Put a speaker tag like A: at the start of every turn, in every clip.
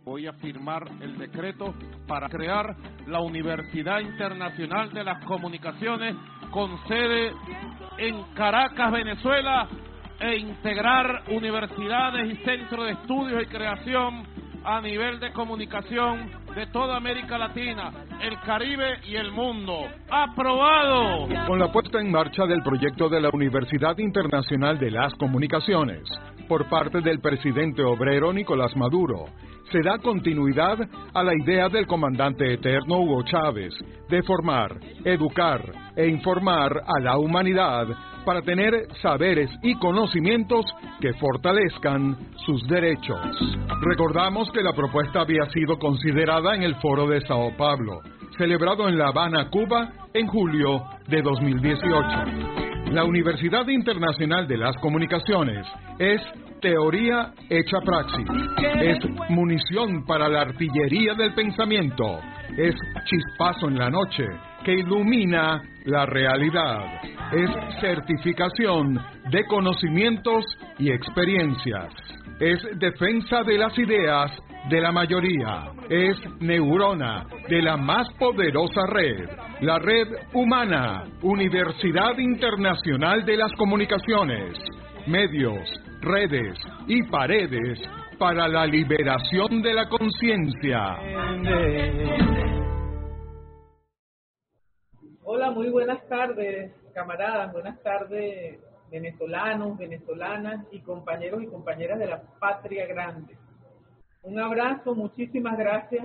A: Voy a firmar el decreto para crear la Universidad Internacional de las Comunicaciones con sede en Caracas, Venezuela, e integrar universidades y centros de estudios y creación a nivel de comunicación de toda América Latina, el Caribe y el mundo. ¡Aprobado!
B: Con la puesta en marcha del proyecto de la Universidad Internacional de las Comunicaciones, por parte del presidente obrero Nicolás Maduro, se da continuidad a la idea del comandante eterno Hugo Chávez de formar, educar e informar a la humanidad para tener saberes y conocimientos que fortalezcan sus derechos. Recordamos que la propuesta había sido considerada en el Foro de Sao Paulo, celebrado en La Habana, Cuba, en julio de 2018. La Universidad Internacional de las Comunicaciones es teoría hecha praxis, es munición para la artillería del pensamiento, es chispazo en la noche que ilumina la realidad, es certificación de conocimientos y experiencias, es defensa de las ideas de la mayoría, es neurona de la más poderosa red, la red humana, Universidad Internacional de las Comunicaciones, medios, redes y paredes para la liberación de la conciencia.
C: Hola, muy buenas tardes, camaradas, buenas tardes, venezolanos, venezolanas y compañeros y compañeras de la Patria Grande. Un abrazo, muchísimas gracias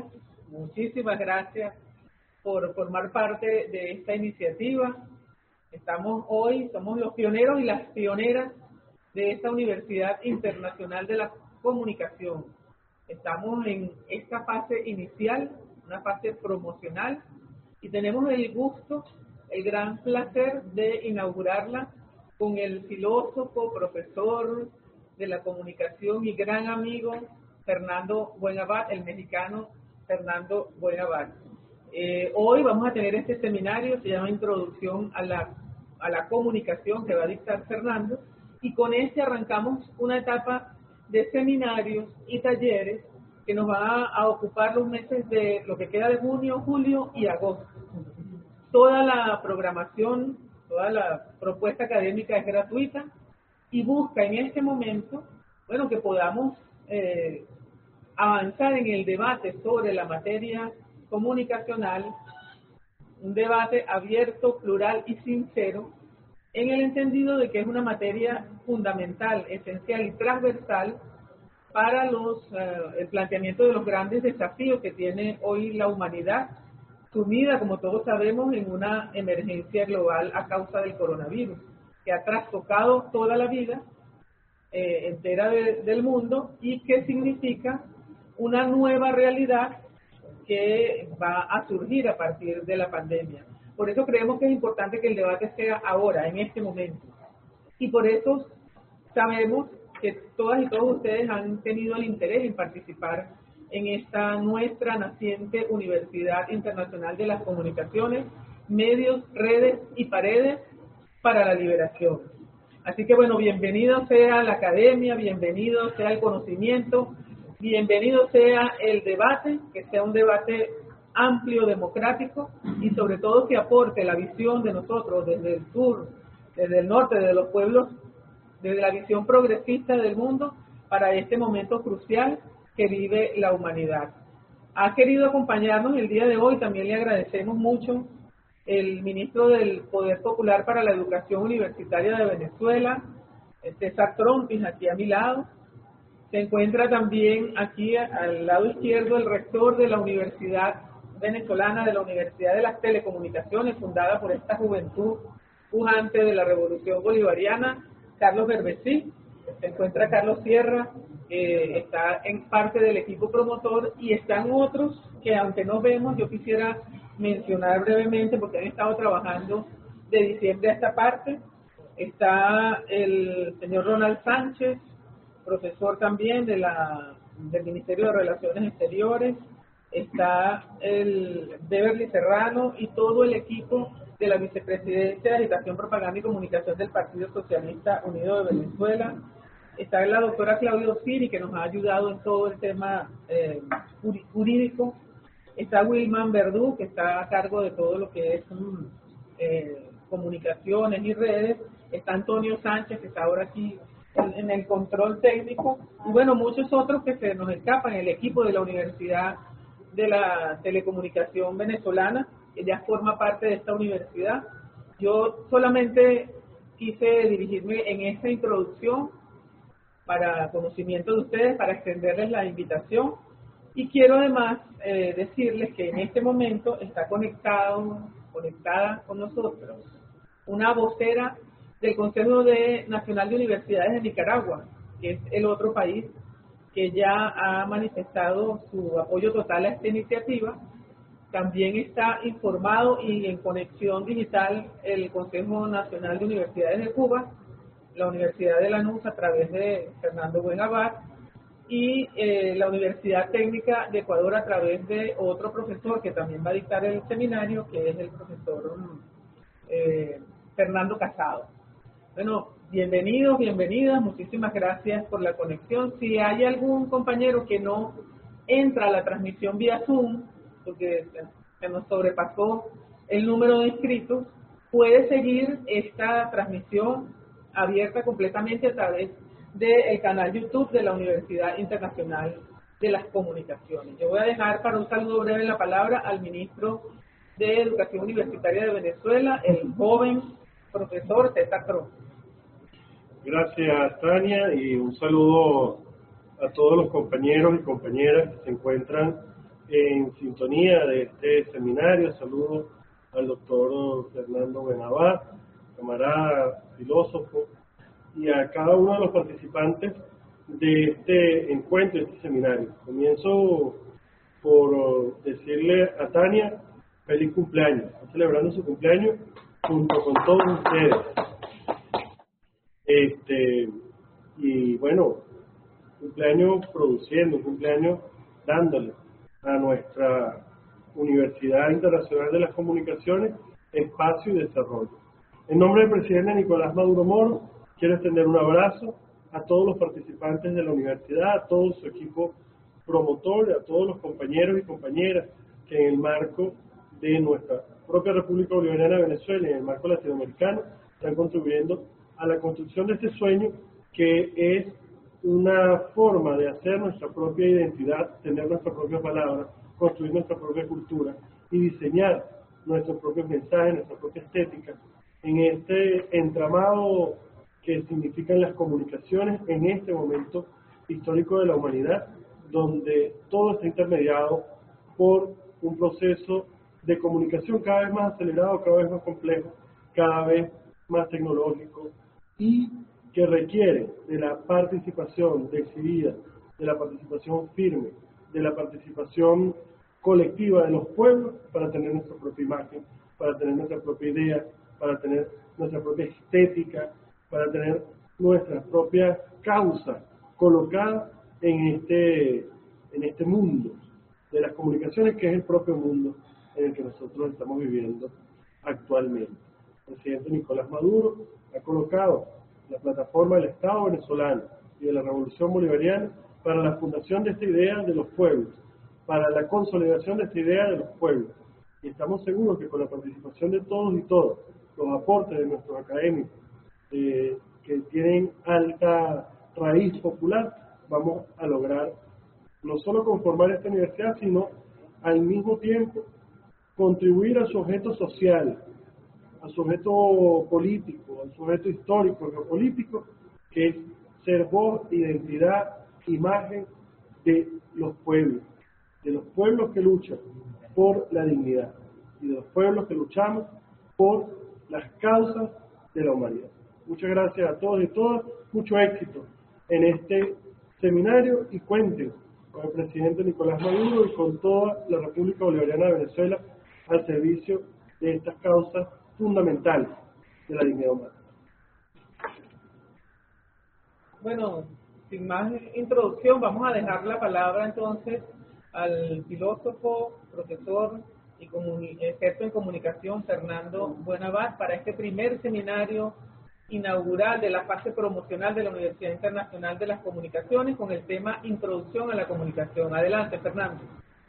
C: por formar parte de esta iniciativa. Somos los pioneros y las pioneras de esta Universidad Internacional de la Comunicación. Estamos en esta fase inicial, una fase promocional, y tenemos el gusto, el gran placer de inaugurarla con el filósofo, profesor de la comunicación y gran amigo Fernando Buenabad, el mexicano Fernando Buenabad. Hoy vamos a tener este seminario, se llama Introducción a la Comunicación, que va a dictar Fernando, y con este arrancamos una etapa de seminarios y talleres que nos va a ocupar los meses de lo que queda de junio, julio y agosto. Toda la programación, toda la propuesta académica es gratuita y busca en este momento, que podamos avanzar en el debate sobre la materia comunicacional, un debate abierto, plural y sincero, en el entendido de que es una materia fundamental, esencial y transversal para el planteamiento de los grandes desafíos que tiene hoy la humanidad, sumida, como todos sabemos, en una emergencia global a causa del coronavirus, que ha trastocado toda la vida entera del mundo y que significa una nueva realidad que va a surgir a partir de la pandemia. Por eso creemos que es importante que el debate sea ahora, en este momento. Y por eso sabemos que todas y todos ustedes han tenido el interés en participar en esta nuestra naciente Universidad Internacional de las Comunicaciones, medios, redes y paredes para la liberación. Así que bienvenido sea la academia, bienvenido sea el conocimiento, bienvenido sea el debate, que sea un debate amplio, democrático y sobre todo que aporte la visión de nosotros desde el sur, desde el norte, desde los pueblos, desde la visión progresista del mundo para este momento crucial que vive la humanidad. Ha querido acompañarnos el día de hoy, también le agradecemos mucho el ministro del Poder Popular para la Educación Universitaria de Venezuela, César Trompis, aquí a mi lado. Se encuentra también aquí al lado izquierdo el rector de la Universidad Venezolana, de la Universidad de las Telecomunicaciones, fundada por esta juventud pujante de la Revolución Bolivariana, Carlos Berbesí. Se encuentra Carlos Sierra, está en parte del equipo promotor, y están otros que aunque no vemos, yo quisiera mencionar brevemente porque han estado trabajando de diciembre a esta parte. Está el señor Ronald Sánchez, profesor también del Ministerio de Relaciones Exteriores. Está el Beverly Serrano y todo el equipo de la Vicepresidencia de Agitación, Propaganda y Comunicación del Partido Socialista Unido de Venezuela. Está la doctora Claudia Osiri, que nos ha ayudado en todo el tema jurídico. Está Wilman Verdú, que está a cargo de todo lo que es comunicaciones y redes. Está Antonio Sánchez, que está ahora aquí en el control técnico. Y bueno, muchos otros que se nos escapan, el equipo de la Universidad de la Telecomunicación Venezolana, que ya forma parte de esta universidad. Yo solamente quise dirigirme en esta introducción para conocimiento de ustedes, para extenderles la invitación. Y quiero además decirles que en este momento está conectada con nosotros una vocera del Consejo Nacional de Universidades de Nicaragua, que es el otro país que ya ha manifestado su apoyo total a esta iniciativa. También está informado y en conexión digital el Consejo Nacional de Universidades de Cuba, la Universidad de Lanús a través de Fernando Buenabad, y la Universidad Técnica de Ecuador a través de otro profesor que también va a dictar el seminario, que es el profesor Fernando Casado. Bueno, bienvenidos, bienvenidas, muchísimas gracias por la conexión. Si hay algún compañero que no entra a la transmisión vía Zoom, porque se nos sobrepasó el número de inscritos, puede seguir esta transmisión abierta completamente a través del canal YouTube de la Universidad Internacional de las Comunicaciones. Yo voy a dejar para un saludo breve la palabra al ministro de Educación Universitaria de Venezuela, el joven profesor César Cruz.
D: Gracias, Tania, y un saludo a todos los compañeros y compañeras que se encuentran en sintonía de este seminario. Saludo al doctor Fernando Buenabad, camarada filósofo, y a cada uno de los participantes de este encuentro, de este seminario. Comienzo por decirle a Tania, feliz cumpleaños. Está celebrando su cumpleaños junto con todos ustedes. Y bueno, cumpleaños produciendo, cumpleaños dándole a nuestra Universidad Internacional de las Comunicaciones espacio y desarrollo. En nombre del presidente Nicolás Maduro Moro, quiero extender un abrazo a todos los participantes de la universidad, a todo su equipo promotor, a todos los compañeros y compañeras que en el marco de nuestra propia República Bolivariana de Venezuela y en el marco latinoamericano están contribuyendo a la construcción de este sueño, que es una forma de hacer nuestra propia identidad, tener nuestras propias palabras, construir nuestra propia cultura y diseñar nuestros propios mensajes, nuestra propia estética en este entramado que significan las comunicaciones en este momento histórico de la humanidad, donde todo está intermediado por un proceso de comunicación cada vez más acelerado, cada vez más complejo, cada vez más tecnológico, y que requiere de la participación decidida, de la participación firme, de la participación colectiva de los pueblos para tener nuestra propia imagen, para tener nuestra propia idea, para tener nuestra propia estética, para tener nuestra propia causa colocada en este mundo de las comunicaciones, que es el propio mundo en el que nosotros estamos viviendo actualmente. El presidente Nicolás Maduro ha colocado la plataforma del Estado venezolano y de la Revolución Bolivariana para la fundación de esta idea de los pueblos, para la consolidación de esta idea de los pueblos. Y estamos seguros que con la participación de todos y todas, los aportes de nuestros académicos, que tienen alta raíz popular, vamos a lograr no solo conformar esta universidad, sino al mismo tiempo contribuir a su objeto social, a su objeto político, a su objeto histórico, geopolítico, que es ser voz, identidad, imagen de los pueblos que luchan por la dignidad y de los pueblos que luchamos por las causas de la humanidad. Muchas gracias a todos y todas, mucho éxito en este seminario, y cuenten con el presidente Nicolás Maduro y con toda la República Bolivariana de Venezuela al servicio de estas causas fundamentales de la dignidad humana.
C: Bueno, sin más introducción, vamos a dejar la palabra entonces al filósofo, profesor y experto en comunicación Fernando Buenabad para este primer seminario inaugural de la fase promocional de la Universidad Internacional de las Comunicaciones con el tema Introducción a la Comunicación. Adelante, Fernando.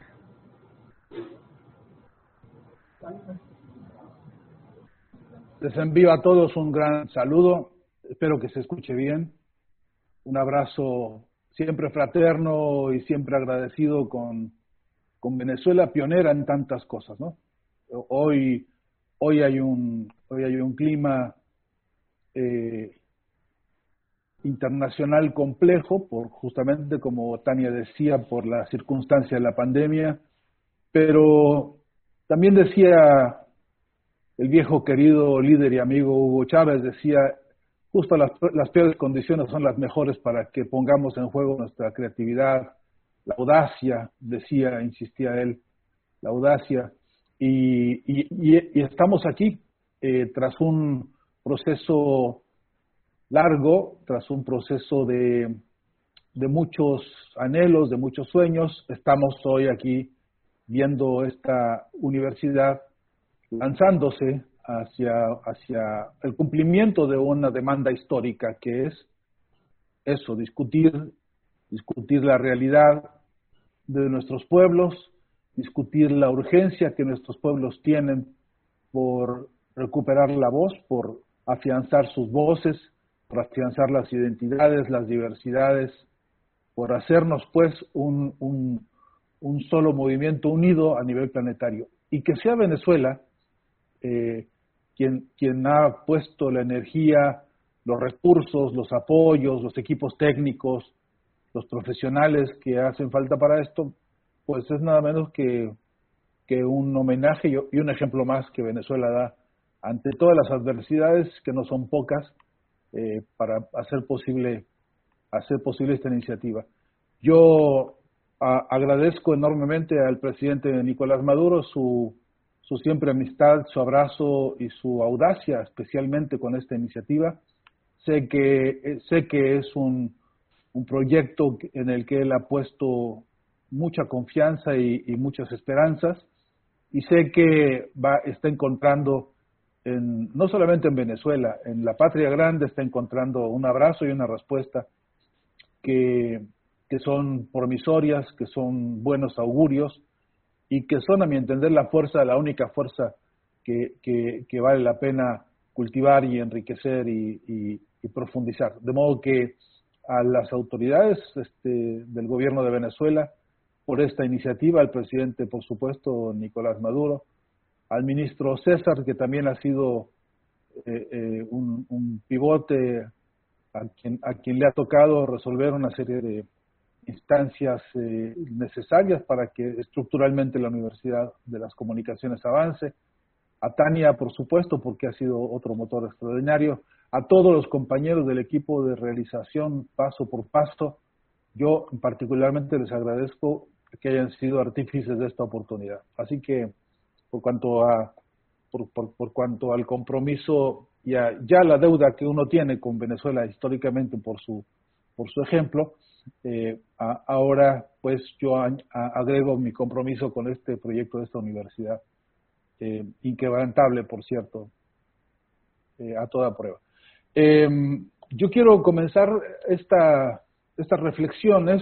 E: Les envío a todos un gran saludo, espero que se escuche bien. Un abrazo siempre fraterno y siempre agradecido con Venezuela, pionera en tantas cosas, ¿no? Hoy hay un clima internacional complejo, justamente como Tania decía, por la circunstancia de la pandemia, pero también decía el viejo querido líder y amigo Hugo Chávez, decía, justo las peores condiciones son las mejores para que pongamos en juego nuestra creatividad, la audacia, insistía él, la audacia, y estamos aquí, tras un proceso largo, tras un proceso de muchos anhelos, de muchos sueños, estamos hoy aquí viendo esta universidad lanzándose hacia el cumplimiento de una demanda histórica que es eso, discutir la realidad de nuestros pueblos, discutir la urgencia que nuestros pueblos tienen por recuperar la voz, por afianzar sus voces, por afianzar las identidades, las diversidades, por hacernos pues un solo movimiento unido a nivel planetario. Y que sea Venezuela quien ha puesto la energía, los recursos, los apoyos, los equipos técnicos, los profesionales que hacen falta para esto, pues es nada menos que un homenaje y un ejemplo más que Venezuela da ante todas las adversidades, que no son pocas, para hacer posible esta iniciativa. Yo agradezco enormemente al presidente Nicolás Maduro su siempre amistad, su abrazo y su audacia, especialmente con esta iniciativa. Sé que es un proyecto en el que él ha puesto mucha confianza y muchas esperanzas, y sé que está encontrando, no solamente en Venezuela, en la patria grande está encontrando un abrazo y una respuesta que son promisorias, que son buenos augurios, y que son, a mi entender, la única fuerza que vale la pena cultivar y enriquecer y profundizar. De modo que a las autoridades del gobierno de Venezuela, por esta iniciativa, al presidente, por supuesto, Nicolás Maduro, al ministro César, que también ha sido un pivote a quien le ha tocado resolver una serie de instancias necesarias para que estructuralmente la Universidad de las Comunicaciones avance, a Tania, por supuesto, porque ha sido otro motor extraordinario, a todos los compañeros del equipo de realización paso por paso. Yo particularmente les agradezco que hayan sido artífices de esta oportunidad. Así que, por cuanto al compromiso y ya la deuda que uno tiene con Venezuela históricamente por su ejemplo, ahora pues yo agrego mi compromiso con este proyecto de esta universidad, inquebrantable, por cierto, a toda prueba. Yo quiero comenzar estas reflexiones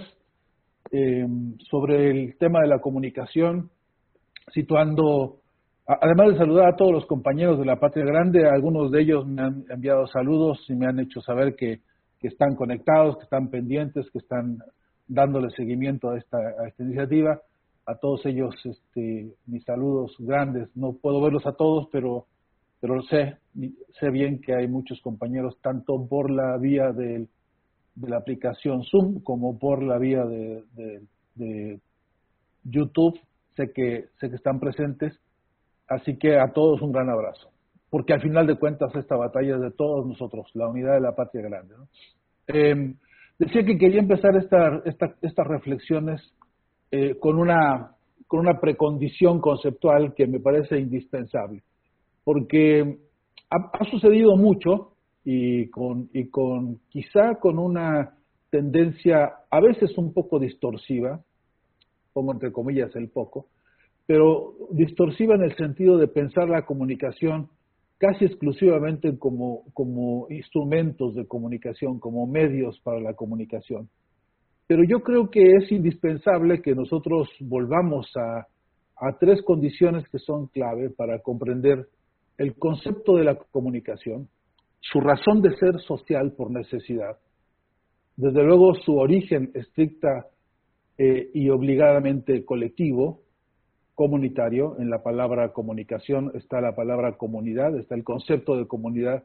E: sobre el tema de la comunicación, situando, además de saludar a todos los compañeros de la Patria Grande, algunos de ellos me han enviado saludos y me han hecho saber que están conectados, que están pendientes, que están dándole seguimiento a esta iniciativa. A todos ellos mis saludos grandes. No puedo verlos a todos, pero sé bien que hay muchos compañeros, tanto por la vía de la aplicación Zoom como por la vía de YouTube. Sé que están presentes, así que a todos un gran abrazo, porque al final de cuentas esta batalla es de todos nosotros, la unidad de la patria grande, ¿no? Decía que quería empezar estas reflexiones con una precondición conceptual que me parece indispensable, porque ha sucedido mucho y quizá con una tendencia a veces un poco distorsiva, pongo entre comillas el poco, pero distorsiva en el sentido de pensar la comunicación casi exclusivamente como instrumentos de comunicación, como medios para la comunicación. Pero yo creo que es indispensable que nosotros volvamos a tres condiciones que son clave para comprender el concepto de la comunicación, su razón de ser social por necesidad, desde luego su origen estricta y obligadamente colectivo, comunitario. En la palabra comunicación está la palabra comunidad, está el concepto de comunidad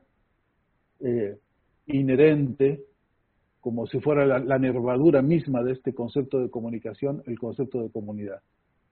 E: inherente, como si fuera la nervadura misma de este concepto de comunicación, el concepto de comunidad.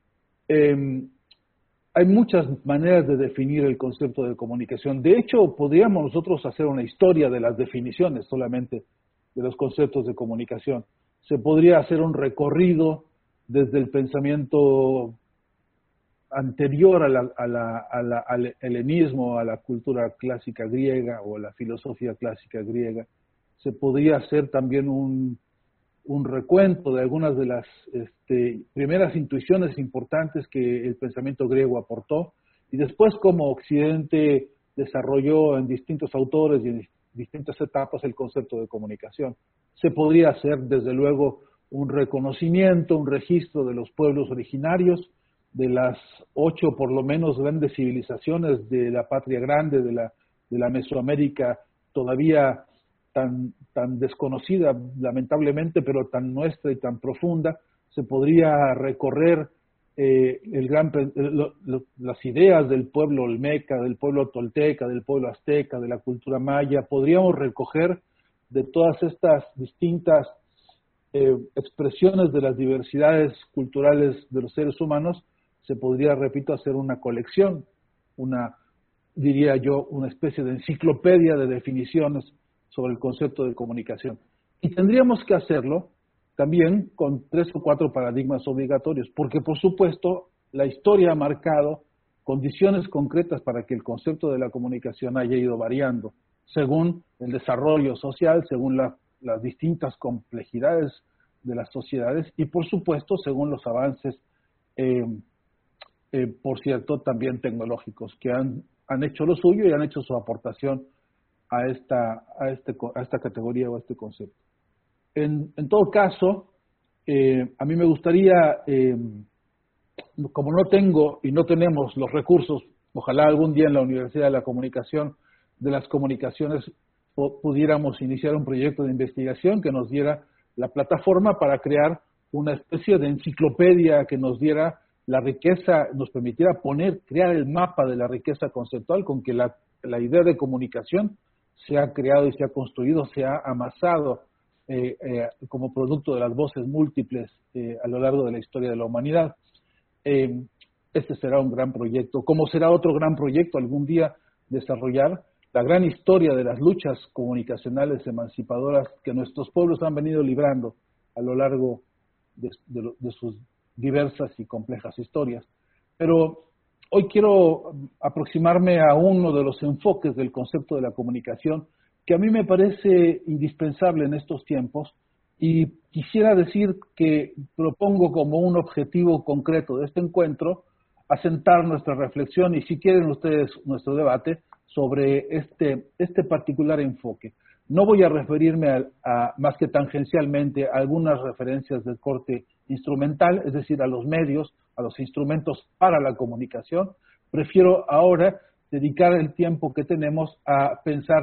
E: Hay muchas maneras de definir el concepto de comunicación. De hecho, podríamos nosotros hacer una historia de las definiciones solamente de los conceptos de comunicación. Se podría hacer un recorrido desde el pensamiento anterior al helenismo, a la cultura clásica griega o a la filosofía clásica griega. Se podría hacer también un recuento de algunas de las primeras intuiciones importantes que el pensamiento griego aportó, y después como Occidente desarrolló en distintos autores y en distintas etapas el concepto de comunicación. Se podría hacer, desde luego, un reconocimiento, un registro de los pueblos originarios, de las 8 por lo menos grandes civilizaciones de la patria grande, de la Mesoamérica, todavía tan desconocida, lamentablemente, pero tan nuestra y tan profunda. Se podría recorrer las ideas del pueblo olmeca, del pueblo tolteca, del pueblo azteca, de la cultura maya. Podríamos recoger de todas estas distintas expresiones de las diversidades culturales de los seres humanos. Se podría, repito, hacer una colección, diría yo, una especie de enciclopedia de definiciones sobre el concepto de comunicación. Y tendríamos que hacerlo también con 3 o 4 paradigmas obligatorios, porque por supuesto la historia ha marcado condiciones concretas para que el concepto de la comunicación haya ido variando, según el desarrollo social, según las distintas complejidades de las sociedades y por supuesto según los avances, por cierto, también tecnológicos, que han hecho lo suyo y han hecho su aportación a esta categoría o a este concepto. En todo caso, a mí me gustaría, como no tengo y no tenemos los recursos, ojalá algún día en la Universidad de la Comunicación, de las comunicaciones, pudiéramos iniciar un proyecto de investigación que nos diera la plataforma para crear una especie de enciclopedia que nos diera la riqueza, nos permitiera crear el mapa de la riqueza conceptual con que la idea de comunicación se ha creado y se ha construido, se ha amasado como producto de las voces múltiples a lo largo de la historia de la humanidad. Este será un gran proyecto, como será otro gran proyecto algún día desarrollar la gran historia de las luchas comunicacionales emancipadoras que nuestros pueblos han venido librando a lo largo de sus diversas y complejas historias. Pero hoy quiero aproximarme a uno de los enfoques del concepto de la comunicación que a mí me parece indispensable en estos tiempos, y quisiera decir que propongo como un objetivo concreto de este encuentro asentar nuestra reflexión y, si quieren ustedes, nuestro debate sobre este particular enfoque. No voy a referirme más que tangencialmente a algunas referencias del corte instrumental, es decir, a los medios, a los instrumentos para la comunicación. Prefiero ahora dedicar el tiempo que tenemos a pensar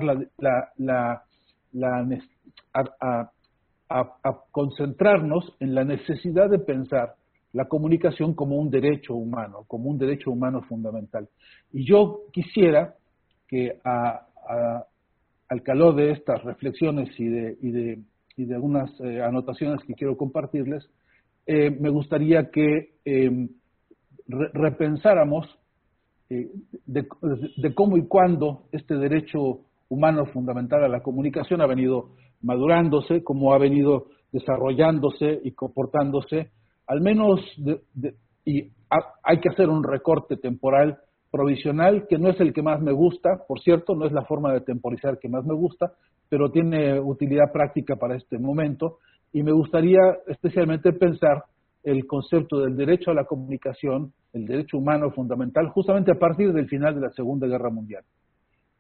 E: a concentrarnos en la necesidad de pensar la comunicación como un derecho humano fundamental. Y yo quisiera que al calor de estas reflexiones y de algunas anotaciones que quiero compartirles, me gustaría que repensáramos de cómo y cuándo este derecho humano fundamental a la comunicación ha venido madurándose, cómo ha venido desarrollándose y comportándose, al menos, y hay que hacer un recorte temporal provisional, que no es el que más me gusta, por cierto, no es la forma de temporizar que más me gusta, pero tiene utilidad práctica para este momento, y me gustaría especialmente pensar el concepto del derecho a la comunicación, el derecho humano fundamental, justamente a partir del final de la Segunda Guerra Mundial.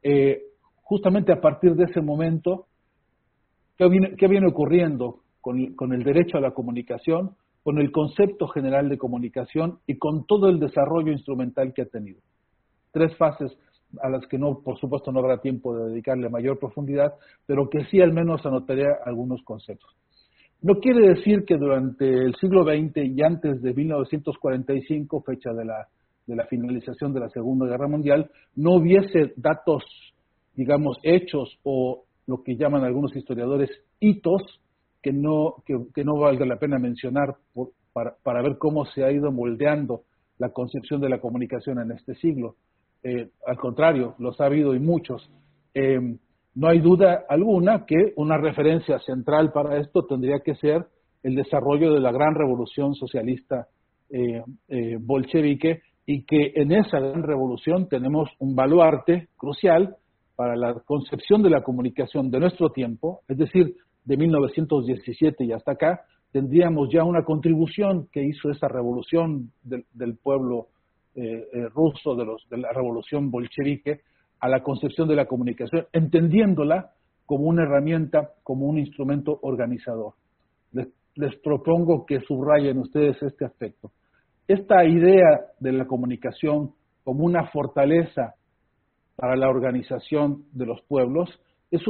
E: justamente a partir de ese momento, ¿qué viene ocurriendo con el derecho a la comunicación, con el concepto general de comunicación y con todo el desarrollo instrumental que ha tenido? 3 fases a las que por supuesto no habrá tiempo de dedicarle mayor profundidad, pero que sí al menos anotaría algunos conceptos. No quiere decir que durante el siglo XX y antes de 1945, fecha de la finalización de la Segunda Guerra Mundial, no hubiese datos, digamos, hechos o lo que llaman algunos historiadores hitos que no valga la pena mencionar para ver cómo se ha ido moldeando la concepción de la comunicación en este siglo. Al contrario, los ha habido y muchos. No hay duda alguna que una referencia central para esto tendría que ser el desarrollo de la gran revolución socialista bolchevique, y que en esa gran revolución tenemos un baluarte crucial para la concepción de la comunicación de nuestro tiempo, es decir, de 1917 y hasta acá, tendríamos ya una contribución que hizo esa revolución del pueblo ruso, de la revolución bolchevique, a la concepción de la comunicación, entendiéndola como una herramienta, como un instrumento organizador. Les propongo que subrayen ustedes este aspecto. Esta idea de la comunicación como una fortaleza para la organización de los pueblos es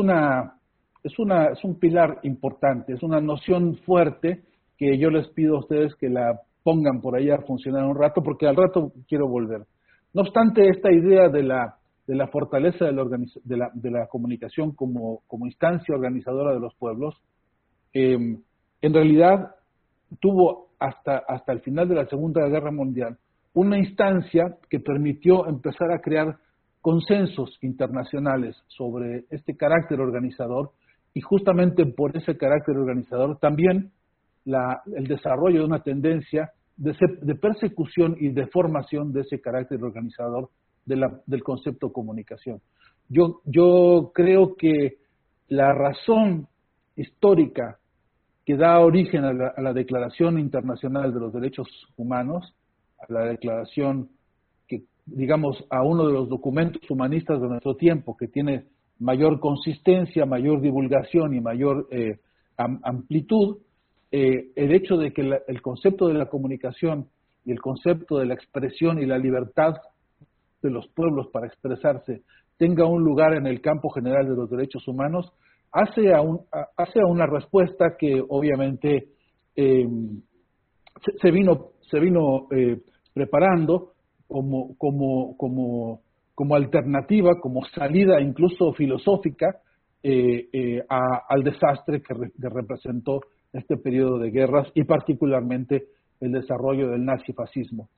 E: un pilar importante, es una noción fuerte que yo les pido a ustedes que la pongan por ahí a funcionar un rato, porque al rato quiero volver. No obstante, esta idea de la fortaleza de la comunicación como instancia organizadora de los pueblos, en realidad tuvo hasta el final de la Segunda Guerra Mundial una instancia que permitió empezar a crear consensos internacionales sobre este carácter organizador, y justamente por ese carácter organizador también el desarrollo de una tendencia de persecución y de formación de ese carácter organizador del concepto comunicación. Yo creo que la razón histórica que da origen a la Declaración Internacional de los Derechos Humanos, a la declaración que, digamos, a uno de los documentos humanistas de nuestro tiempo, que tiene mayor consistencia, mayor divulgación y mayor amplitud, el hecho de que el concepto de la comunicación y el concepto de la expresión y la libertad de los pueblos para expresarse tenga un lugar en el campo general de los derechos humanos, hace a una respuesta que obviamente se vino preparando como alternativa, como salida incluso filosófica al desastre que representó este periodo de guerras y particularmente el desarrollo del nazifascismo.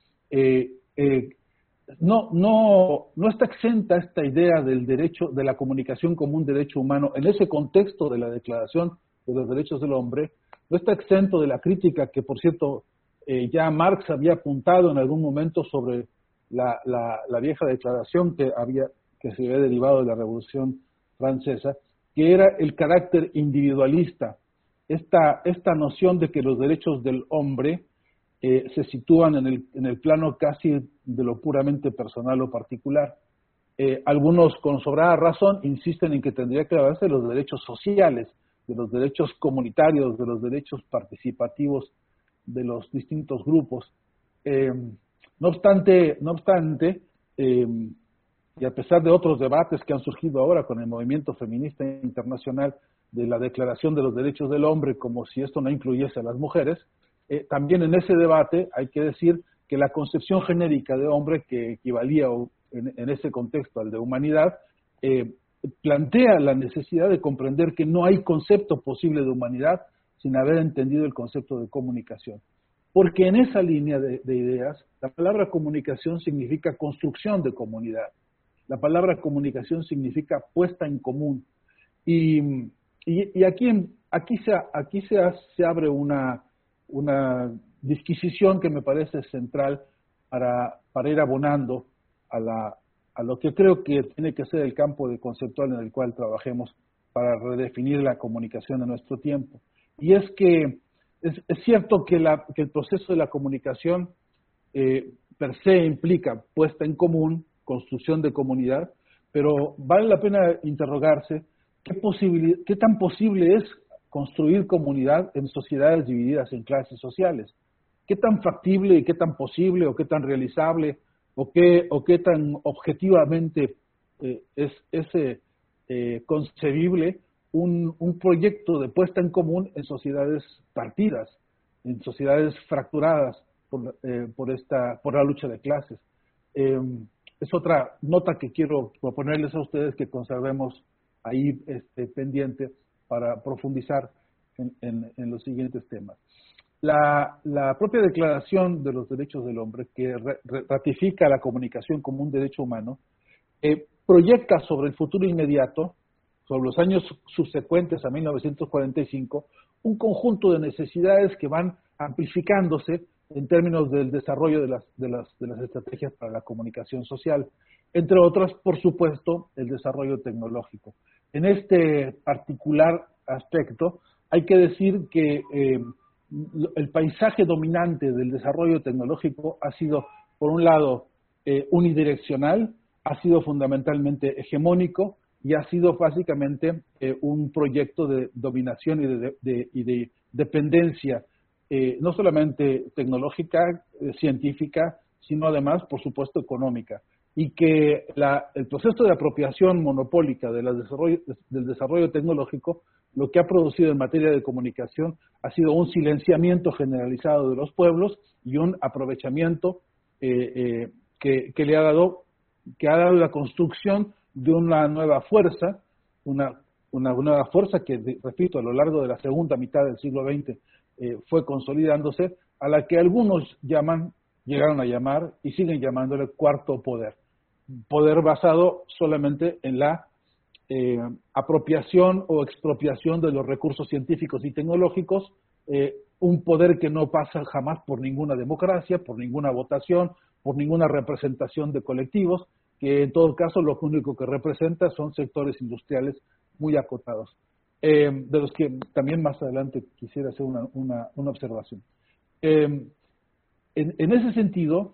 E: No está exenta esta idea del derecho, de la comunicación como un derecho humano en ese contexto de la Declaración de los Derechos del Hombre, no está exento de la crítica que, por cierto, ya Marx había apuntado en algún momento sobre la vieja declaración que se había derivado de la Revolución Francesa, que era el carácter individualista, esta noción de que los derechos del hombre se sitúan en el plano casi de lo puramente personal o particular. Algunos, con sobrada razón, insisten en que tendría que hablarse de los derechos sociales, de los derechos comunitarios, de los derechos participativos de los distintos grupos. No obstante, y a pesar de otros debates que han surgido ahora con el movimiento feminista internacional de la Declaración de los Derechos del Hombre, como si esto no incluyese a las mujeres, también en ese debate hay que decir que la concepción genérica de hombre, que equivalía en ese contexto al de humanidad, plantea la necesidad de comprender que no hay concepto posible de humanidad sin haber entendido el concepto de comunicación. Porque en esa línea de ideas, la palabra comunicación significa construcción de comunidad. La palabra comunicación significa puesta en común. Y aquí se abre una disquisición que me parece central para ir abonando a lo que creo que tiene que ser el campo de conceptual en el cual trabajemos para redefinir la comunicación de nuestro tiempo. Y es que es cierto que el proceso de la comunicación per se implica puesta en común, construcción de comunidad, pero vale la pena interrogarse qué tan posible es construir comunidad en sociedades divididas en clases sociales. ¿Qué tan factible y qué tan posible o qué tan realizable o qué tan objetivamente es concebible un proyecto de puesta en común en sociedades partidas, en sociedades fracturadas por la lucha de clases? Es otra nota que quiero proponerles a ustedes que conservemos ahí pendiente para profundizar en los siguientes temas. La propia Declaración de los Derechos del Hombre, que ratifica la comunicación como un derecho humano, proyecta sobre el futuro inmediato, sobre los años subsecuentes a 1945, un conjunto de necesidades que van amplificándose en términos del desarrollo de las estrategias para la comunicación social, entre otras, por supuesto, el desarrollo tecnológico. En este particular aspecto, hay que decir que el paisaje dominante del desarrollo tecnológico ha sido, por un lado, unidireccional, ha sido fundamentalmente hegemónico y ha sido básicamente un proyecto de dominación y de dependencia, no solamente tecnológica, científica, sino además, por supuesto, económica. Y que el proceso de apropiación monopólica del desarrollo tecnológico, lo que ha producido en materia de comunicación ha sido un silenciamiento generalizado de los pueblos y un aprovechamiento que ha dado la construcción de una nueva fuerza, una nueva fuerza que, repito, a lo largo de la segunda mitad del siglo XX fue consolidándose, a la que algunos llegaron a llamar y siguen llamándole cuarto poder. Poder basado solamente en la apropiación o expropiación de los recursos científicos y tecnológicos, un poder que no pasa jamás por ninguna democracia, por ninguna votación, por ninguna representación de colectivos, que en todo caso lo único que representa son sectores industriales muy acotados, de los que también más adelante quisiera hacer una observación. En ese sentido,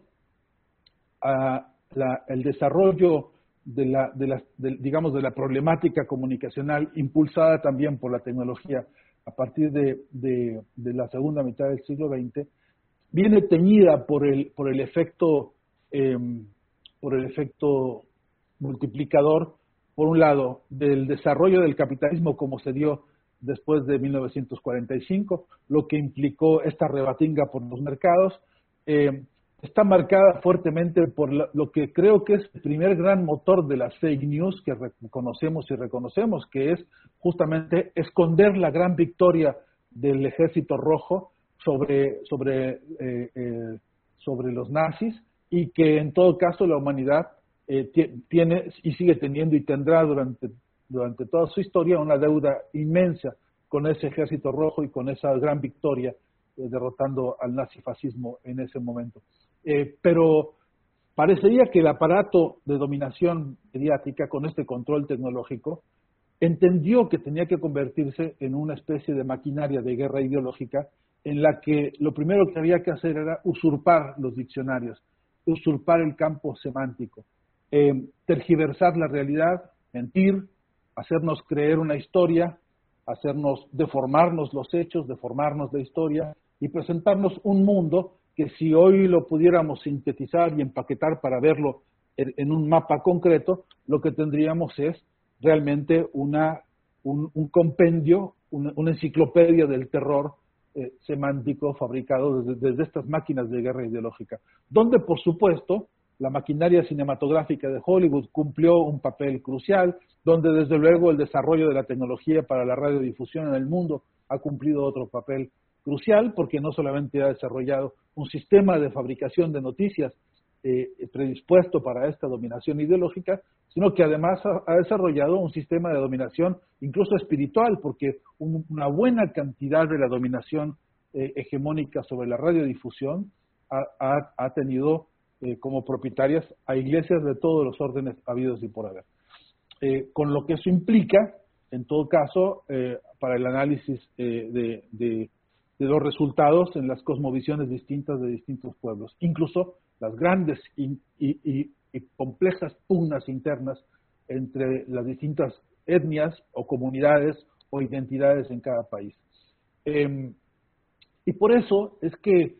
E: el desarrollo de la problemática comunicacional impulsada también por la tecnología a partir de la segunda mitad del siglo XX viene teñida por el efecto multiplicador, por un lado, del desarrollo del capitalismo como se dio después de 1945, lo que implicó esta rebatinga por los mercados. Está marcada fuertemente por lo que creo que es el primer gran motor de las fake news que conocemos y reconocemos, que es justamente esconder la gran victoria del Ejército Rojo sobre los nazis, y que en todo caso la humanidad tiene y sigue teniendo y tendrá durante toda su historia una deuda inmensa con ese Ejército Rojo y con esa gran victoria derrotando al nazifascismo en ese momento. Pero parecería que el aparato de dominación mediática, con este control tecnológico, entendió que tenía que convertirse en una especie de maquinaria de guerra ideológica en la que lo primero que había que hacer era usurpar los diccionarios, usurpar el campo semántico, tergiversar la realidad, mentir, hacernos creer una historia, deformarnos los hechos, deformarnos la historia y presentarnos un mundo que, si hoy lo pudiéramos sintetizar y empaquetar para verlo en un mapa concreto, lo que tendríamos es realmente un compendio, una enciclopedia del terror semántico fabricado desde estas máquinas de guerra ideológica, donde por supuesto la maquinaria cinematográfica de Hollywood cumplió un papel crucial, donde desde luego el desarrollo de la tecnología para la radiodifusión en el mundo ha cumplido otro papel crucial, porque no solamente ha desarrollado un sistema de fabricación de noticias predispuesto para esta dominación ideológica, sino que además ha desarrollado un sistema de dominación incluso espiritual, porque una buena cantidad de la dominación hegemónica sobre la radiodifusión ha tenido como propietarias a iglesias de todos los órdenes habidos y por haber. Con lo que eso implica, en todo caso, para el análisis de los resultados en las cosmovisiones distintas de distintos pueblos, incluso las grandes y complejas pugnas internas entre las distintas etnias o comunidades o identidades en cada país. Y por eso es que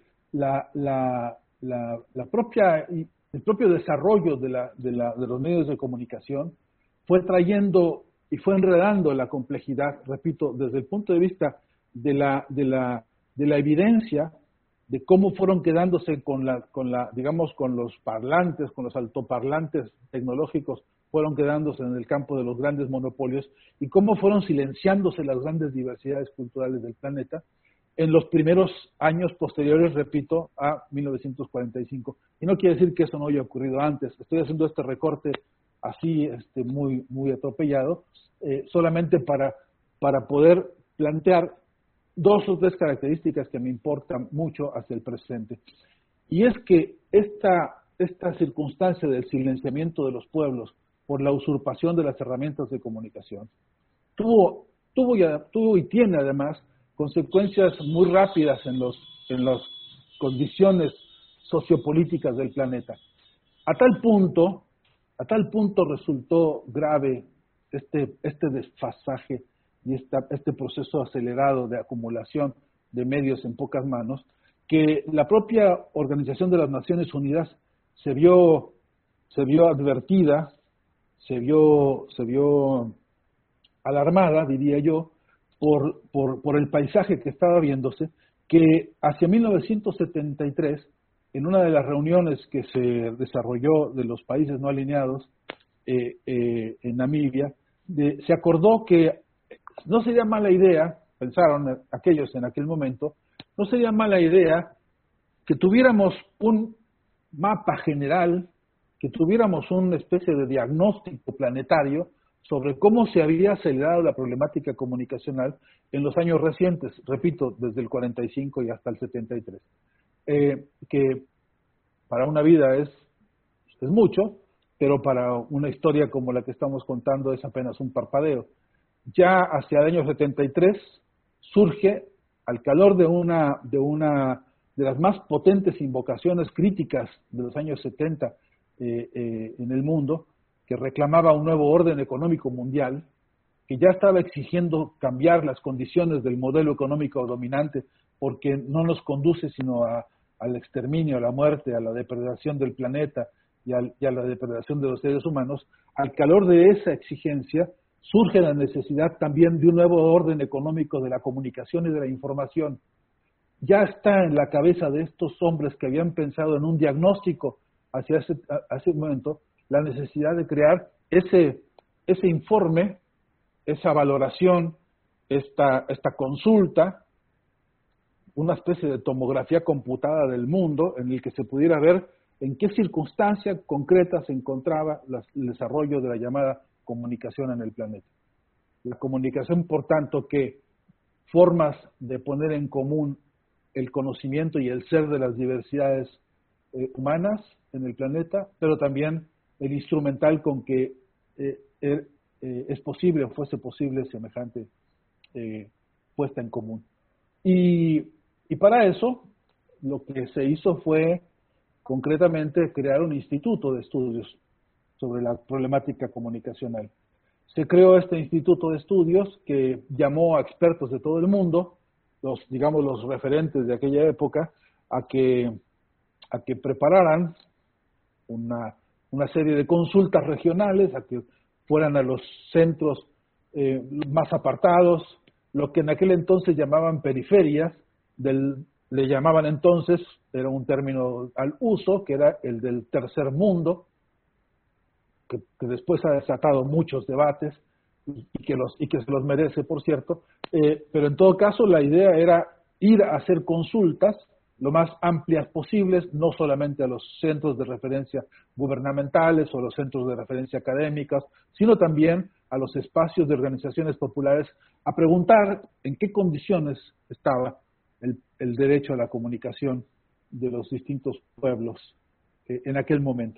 E: el propio desarrollo de los medios de comunicación fue trayendo y fue enredando la complejidad, repito, desde el punto de vista de la evidencia de cómo fueron quedándose con los parlantes, con los altoparlantes tecnológicos, fueron quedándose en el campo de los grandes monopolios y cómo fueron silenciándose las grandes diversidades culturales del planeta en los primeros años posteriores, repito, a 1945. Y no quiere decir que eso no haya ocurrido antes. Estoy haciendo este recorte así muy, muy atropellado, solamente para poder plantear dos o tres características que me importan mucho hacia el presente. Y es que esta circunstancia del silenciamiento de los pueblos por la usurpación de las herramientas de comunicación tuvo y tiene además consecuencias muy rápidas en las condiciones sociopolíticas del planeta. A tal punto resultó grave este desfasaje y este proceso acelerado de acumulación de medios en pocas manos, que la propia Organización de las Naciones Unidas se vio advertida, se vio alarmada, diría yo, por el paisaje que estaba viéndose, que hacia 1973, en una de las reuniones que se desarrolló de los países no alineados en Namibia, se acordó que no sería mala idea, pensaron aquellos en aquel momento, no sería mala idea que tuviéramos un mapa general, que tuviéramos una especie de diagnóstico planetario sobre cómo se había acelerado la problemática comunicacional en los años recientes, repito, desde el 45 y hasta el 73. Que para una vida es mucho, pero para una historia como la que estamos contando es apenas un parpadeo. Ya hacia el año 73 surge, al calor de las más potentes invocaciones críticas de los años 70 en el mundo, que reclamaba un nuevo orden económico mundial, que ya estaba exigiendo cambiar las condiciones del modelo económico dominante, porque no nos conduce sino al exterminio, a la muerte, a la depredación del planeta y a la depredación de los seres humanos. Al calor de esa exigencia surge la necesidad también de un nuevo orden económico de la comunicación y de la información. Ya está en la cabeza de estos hombres que habían pensado en un diagnóstico hacia ese momento la necesidad de crear ese informe, esa valoración, esta consulta, una especie de tomografía computada del mundo en el que se pudiera ver en qué circunstancia concreta se encontraba el desarrollo de la llamada comunicación en el planeta. La comunicación, por tanto, que formas de poner en común el conocimiento y el ser de las diversidades humanas en el planeta, pero también el instrumental con que es posible o fuese posible semejante puesta en común. Y para eso lo que se hizo fue concretamente crear un instituto de estudios sobre la problemática comunicacional. Se creó este instituto de estudios que llamó a expertos de todo el mundo, los referentes de aquella época, a que prepararan una serie de consultas regionales, a que fueran a los centros más apartados, lo que en aquel entonces llamaban periferias, le llamaban entonces, era un término al uso, que era el del tercer mundo, que después ha desatado muchos debates y que se los merece, por cierto, pero en todo caso la idea era ir a hacer consultas lo más amplias posibles, no solamente a los centros de referencia gubernamentales o los centros de referencia académicas, sino también a los espacios de organizaciones populares, a preguntar en qué condiciones estaba el derecho a la comunicación de los distintos pueblos en aquel momento.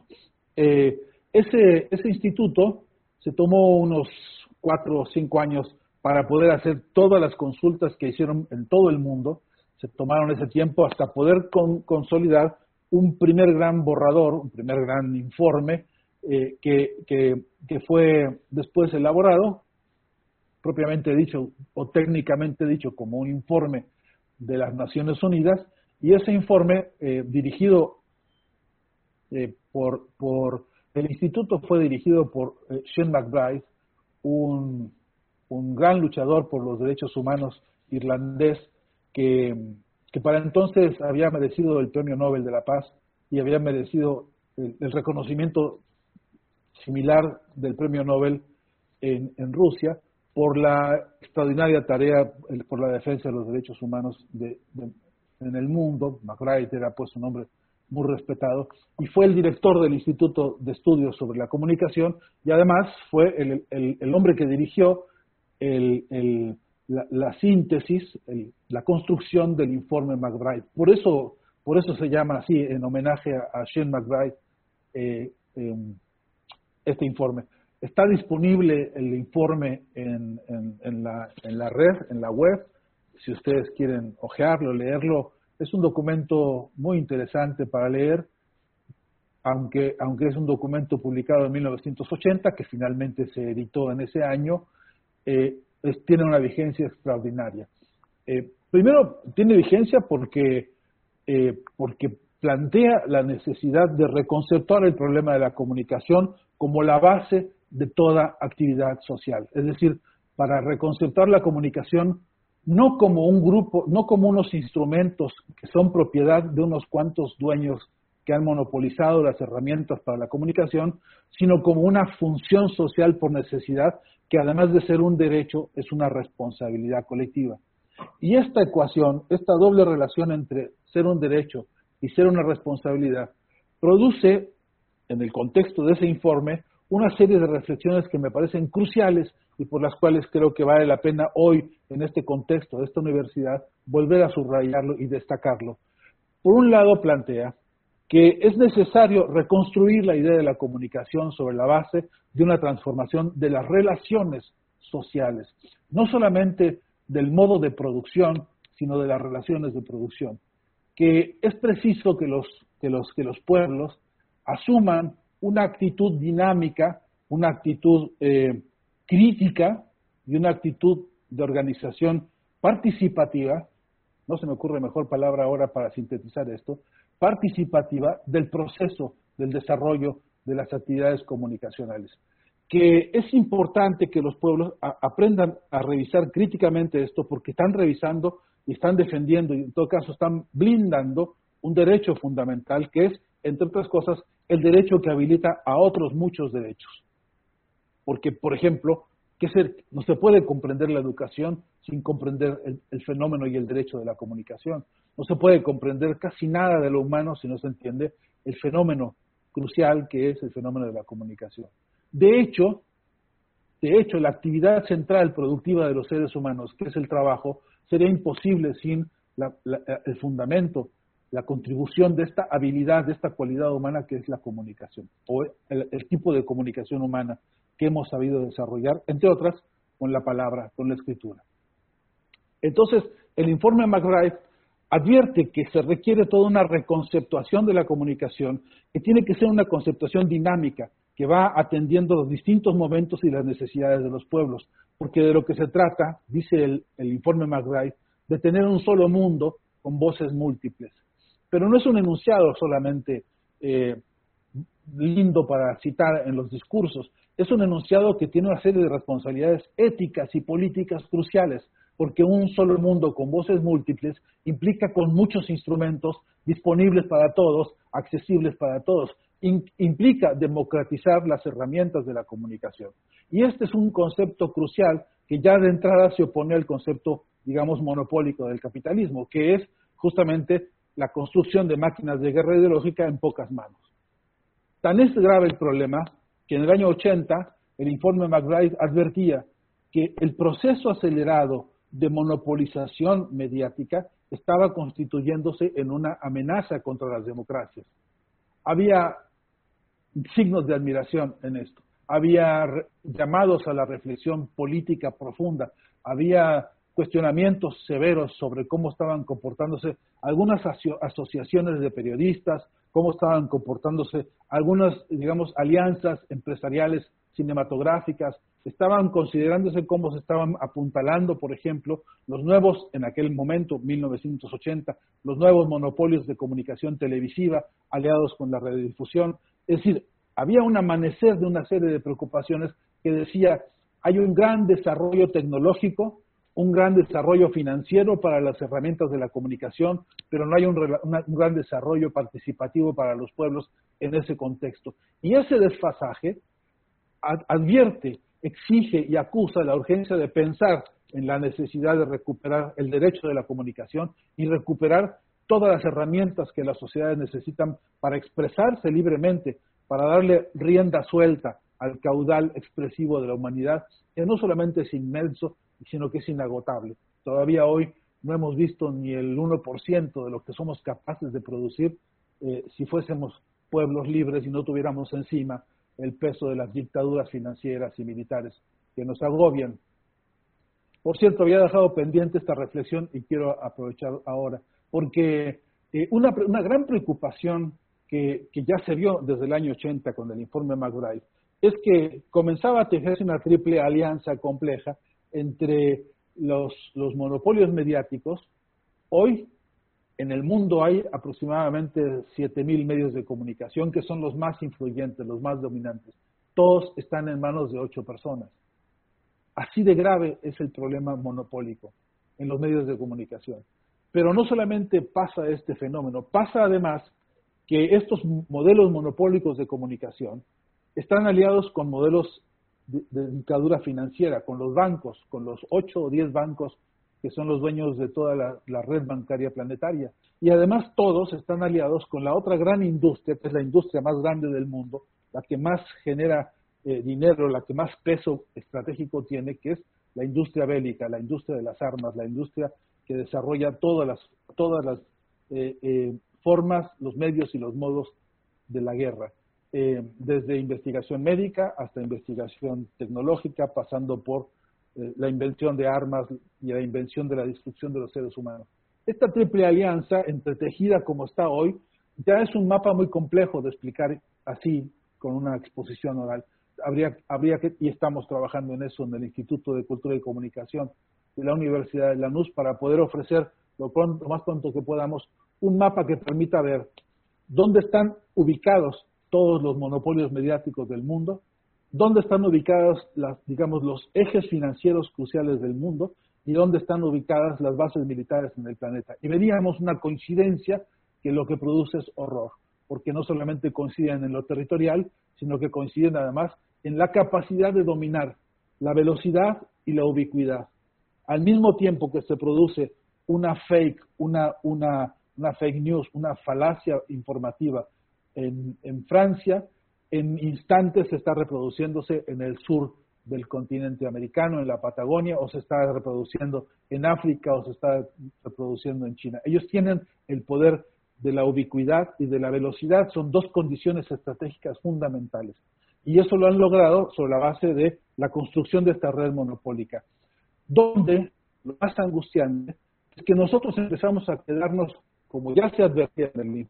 E: Ese instituto se tomó unos 4 o 5 años para poder hacer todas las consultas que hicieron en todo el mundo. Se tomaron ese tiempo hasta poder consolidar un primer gran borrador, un primer gran informe que fue después elaborado, propiamente dicho o técnicamente dicho, como un informe de las Naciones Unidas, y ese informe dirigido por el instituto fue dirigido por Shane McBride, un gran luchador por los derechos humanos irlandés que para entonces había merecido el Premio Nobel de la Paz y había merecido el reconocimiento similar del Premio Nobel en Rusia por la extraordinaria tarea por la defensa de los derechos humanos en el mundo. McBride era pues un hombre muy respetado, y fue el director del Instituto de Estudios sobre la Comunicación, y además fue el hombre que dirigió la síntesis, la construcción del informe McBride. Por eso se llama así, en homenaje a Shane McBride, este informe. Está disponible el informe en la red, en la web, si ustedes quieren hojearlo, leerlo. Es un documento muy interesante para leer, aunque es un documento publicado en 1980, que finalmente se editó en ese año, tiene una vigencia extraordinaria. Primero, tiene vigencia porque plantea la necesidad de reconceptuar el problema de la comunicación como la base de toda actividad social. Es decir, para reconceptuar la comunicación no como un grupo, no como unos instrumentos que son propiedad de unos cuantos dueños que han monopolizado las herramientas para la comunicación, sino como una función social por necesidad que, además de ser un derecho, es una responsabilidad colectiva. Y esta ecuación, esta doble relación entre ser un derecho y ser una responsabilidad, produce, en el contexto de ese informe, una serie de reflexiones que me parecen cruciales y por las cuales creo que vale la pena hoy, en este contexto de esta universidad, volver a subrayarlo y destacarlo. Por un lado, plantea que es necesario reconstruir la idea de la comunicación sobre la base de una transformación de las relaciones sociales, no solamente del modo de producción, sino de las relaciones de producción, que es preciso que los pueblos asuman una actitud dinámica, una actitud crítica y una actitud de organización participativa, no se me ocurre mejor palabra ahora para sintetizar esto, participativa del proceso del desarrollo de las actividades comunicacionales. Que es importante que los pueblos aprendan a revisar críticamente esto, porque están revisando y están defendiendo y en todo caso están blindando un derecho fundamental que es, entre otras cosas, el derecho que habilita a otros muchos derechos. Porque, por ejemplo, no se puede comprender la educación sin comprender el fenómeno y el derecho de la comunicación. No se puede comprender casi nada de lo humano si no se entiende el fenómeno crucial que es el fenómeno de la comunicación. De hecho, la actividad central productiva de los seres humanos, que es el trabajo, sería imposible sin el fundamento, la contribución de esta habilidad, de esta cualidad humana que es la comunicación, o el tipo de comunicación humana que hemos sabido desarrollar, entre otras, con la palabra, con la escritura. Entonces, el informe McBride advierte que se requiere toda una reconceptuación de la comunicación, que tiene que ser una conceptuación dinámica, que va atendiendo los distintos momentos y las necesidades de los pueblos, porque de lo que se trata, dice el informe McBride, de tener un solo mundo con voces múltiples. Pero no es un enunciado solamente lindo para citar en los discursos, es un enunciado que tiene una serie de responsabilidades éticas y políticas cruciales, porque un solo mundo con voces múltiples implica con muchos instrumentos disponibles para todos, accesibles para todos, implica democratizar las herramientas de la comunicación. Y este es un concepto crucial que ya de entrada se opone al concepto, digamos, monopólico del capitalismo, que es justamente la construcción de máquinas de guerra ideológica en pocas manos. Tan es grave el problema que en el año 80 el informe McBride advertía que el proceso acelerado de monopolización mediática estaba constituyéndose en una amenaza contra las democracias. Había signos de admiración en esto, había llamados a la reflexión política profunda, había cuestionamientos severos sobre cómo estaban comportándose algunas asociaciones de periodistas, cómo estaban comportándose algunas, digamos, alianzas empresariales cinematográficas, estaban considerándose cómo se estaban apuntalando, por ejemplo, los nuevos, en aquel momento, 1980, los nuevos monopolios de comunicación televisiva aliados con la radiodifusión. Es decir, había un amanecer de una serie de preocupaciones que decía, hay un gran desarrollo tecnológico, un gran desarrollo financiero para las herramientas de la comunicación, pero no hay un gran desarrollo participativo para los pueblos en ese contexto. Y ese desfasaje advierte, exige y acusa la urgencia de pensar en la necesidad de recuperar el derecho de la comunicación y recuperar todas las herramientas que las sociedades necesitan para expresarse libremente, para darle rienda suelta al caudal expresivo de la humanidad, que no solamente es inmenso, sino que es inagotable. Todavía hoy no hemos visto ni el 1% de lo que somos capaces de producir si fuésemos pueblos libres y no tuviéramos encima el peso de las dictaduras financieras y militares que nos agobian. Por cierto, había dejado pendiente esta reflexión y quiero aprovechar ahora, porque una gran preocupación que ya se vio desde el año 80 con el informe McBride es que comenzaba a tejerse una triple alianza compleja entre los monopolios mediáticos. Hoy en el mundo hay aproximadamente 7.000 medios de comunicación que son los más influyentes, los más dominantes. Todos están en manos de 8 personas. Así de grave es el problema monopólico en los medios de comunicación. Pero no solamente pasa este fenómeno, pasa además que estos modelos monopólicos de comunicación están aliados con modelos de dictadura financiera, con los bancos, con los 8 o 10 bancos que son los dueños de toda la red bancaria planetaria. Y además todos están aliados con la otra gran industria, que es la industria más grande del mundo, la que más genera dinero, la que más peso estratégico tiene, que es la industria bélica, la industria de las armas, la industria que desarrolla todas las formas, los medios y los modos de la guerra. Desde investigación médica hasta investigación tecnológica, pasando por la invención de armas y la invención de la destrucción de los seres humanos. Esta triple alianza, entretejida como está hoy, ya es un mapa muy complejo de explicar así, con una exposición oral. Habría que, y estamos trabajando en eso en el Instituto de Cultura y Comunicación de la Universidad de Lanús, para poder ofrecer lo más pronto que podamos un mapa que permita ver dónde están ubicados todos los monopolios mediáticos del mundo, dónde están ubicados los ejes financieros cruciales del mundo y dónde están ubicadas las bases militares en el planeta. Y veríamos una coincidencia que lo que produce es horror, porque no solamente coinciden en lo territorial, sino que coinciden además en la capacidad de dominar la velocidad y la ubicuidad. Al mismo tiempo que se produce una fake news, una falacia informativa en Francia, en instantes se está reproduciéndose en el sur del continente americano, en la Patagonia, o se está reproduciendo en África, o se está reproduciendo en China. Ellos tienen el poder de la ubicuidad y de la velocidad, son dos condiciones estratégicas fundamentales. Y eso lo han logrado sobre la base de la construcción de esta red monopólica, donde lo más angustiante es que nosotros empezamos a quedarnos, como ya se advertía en el libro,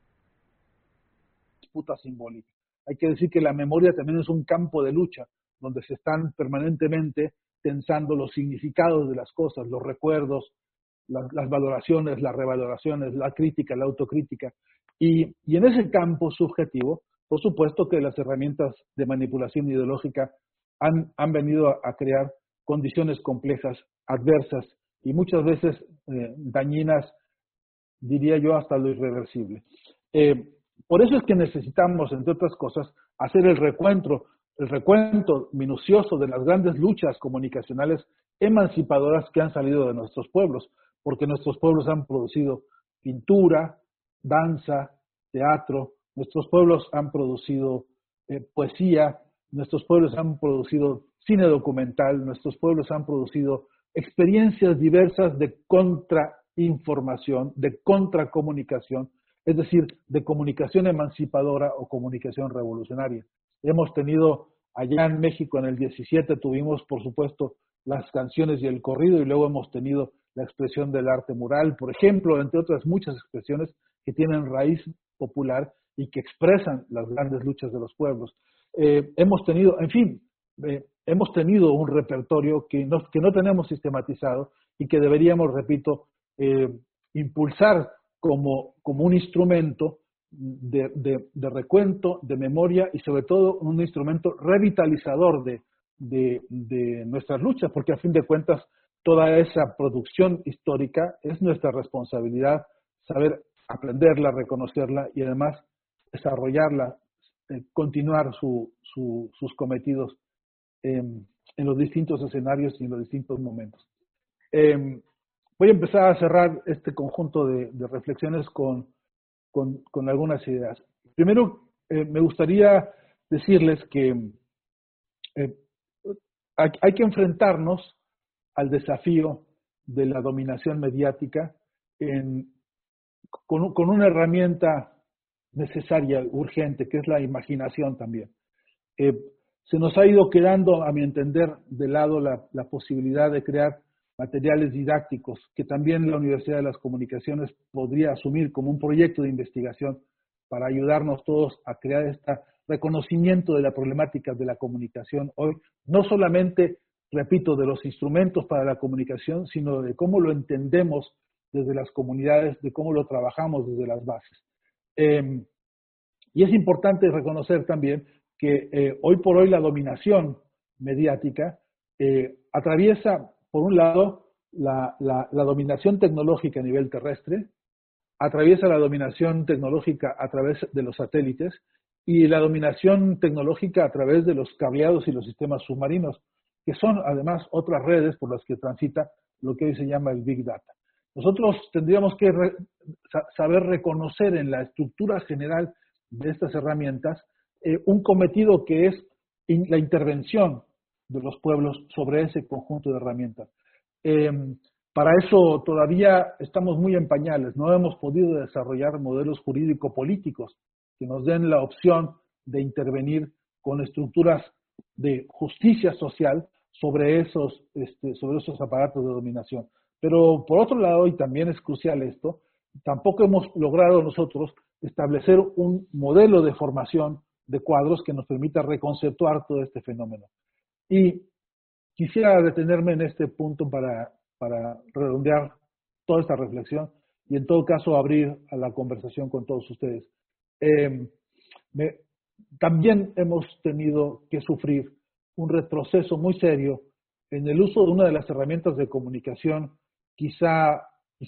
E: disputa simbólica. Hay que decir que la memoria también es un campo de lucha, donde se están permanentemente tensando los significados de las cosas, los recuerdos, las valoraciones, las revaloraciones, la crítica, la autocrítica. Y en ese campo subjetivo, por supuesto que las herramientas de manipulación ideológica han venido a crear condiciones complejas, adversas y muchas veces dañinas, diría yo, hasta lo irreversible. Por eso es que necesitamos, entre otras cosas, hacer el recuento minucioso de las grandes luchas comunicacionales emancipadoras que han salido de nuestros pueblos, porque nuestros pueblos han producido pintura, danza, teatro, nuestros pueblos han producido poesía, nuestros pueblos han producido cine documental, nuestros pueblos han producido experiencias diversas de contrainformación, de contracomunicación, es decir, de comunicación emancipadora o comunicación revolucionaria. Hemos tenido allá en México en el 17, tuvimos por supuesto las canciones y el corrido, y luego hemos tenido la expresión del arte mural, por ejemplo, entre otras muchas expresiones que tienen raíz popular y que expresan las grandes luchas de los pueblos. Hemos tenido, en fin, hemos tenido un repertorio que no tenemos sistematizado y que deberíamos, repito, impulsar como un instrumento de recuento, de memoria y sobre todo un instrumento revitalizador de nuestras luchas, porque a fin de cuentas toda esa producción histórica es nuestra responsabilidad saber aprenderla, reconocerla y además desarrollarla, continuar sus cometidos en los distintos escenarios y en los distintos momentos. Voy a empezar a cerrar este conjunto de reflexiones con algunas ideas. Primero, me gustaría decirles que hay que enfrentarnos al desafío de la dominación mediática con una herramienta necesaria, urgente, que es la imaginación también. Se nos ha ido quedando, a mi entender, de lado la posibilidad de crear materiales didácticos que también la Universidad de las Comunicaciones podría asumir como un proyecto de investigación para ayudarnos todos a crear este reconocimiento de la problemática de la comunicación hoy, no solamente, repito, de los instrumentos para la comunicación, sino de cómo lo entendemos desde las comunidades, de cómo lo trabajamos desde las bases. Y es importante reconocer también que hoy por hoy la dominación mediática atraviesa, por un lado, la dominación tecnológica a nivel terrestre, atraviesa la dominación tecnológica a través de los satélites y la dominación tecnológica a través de los cableados y los sistemas submarinos, que son además otras redes por las que transita lo que hoy se llama el Big Data. Nosotros tendríamos que saber reconocer en la estructura general de estas herramientas un cometido que es la intervención de los pueblos sobre ese conjunto de herramientas. Para eso todavía estamos muy en pañales, no hemos podido desarrollar modelos jurídico-políticos que nos den la opción de intervenir con estructuras de justicia social sobre esos aparatos de dominación. Pero por otro lado, y también es crucial esto, tampoco hemos logrado nosotros establecer un modelo de formación de cuadros que nos permita reconceptuar todo este fenómeno. Y quisiera detenerme en este punto para redondear toda esta reflexión y en todo caso abrir a la conversación con todos ustedes. También hemos tenido que sufrir un retroceso muy serio en el uso de una de las herramientas de comunicación, quizá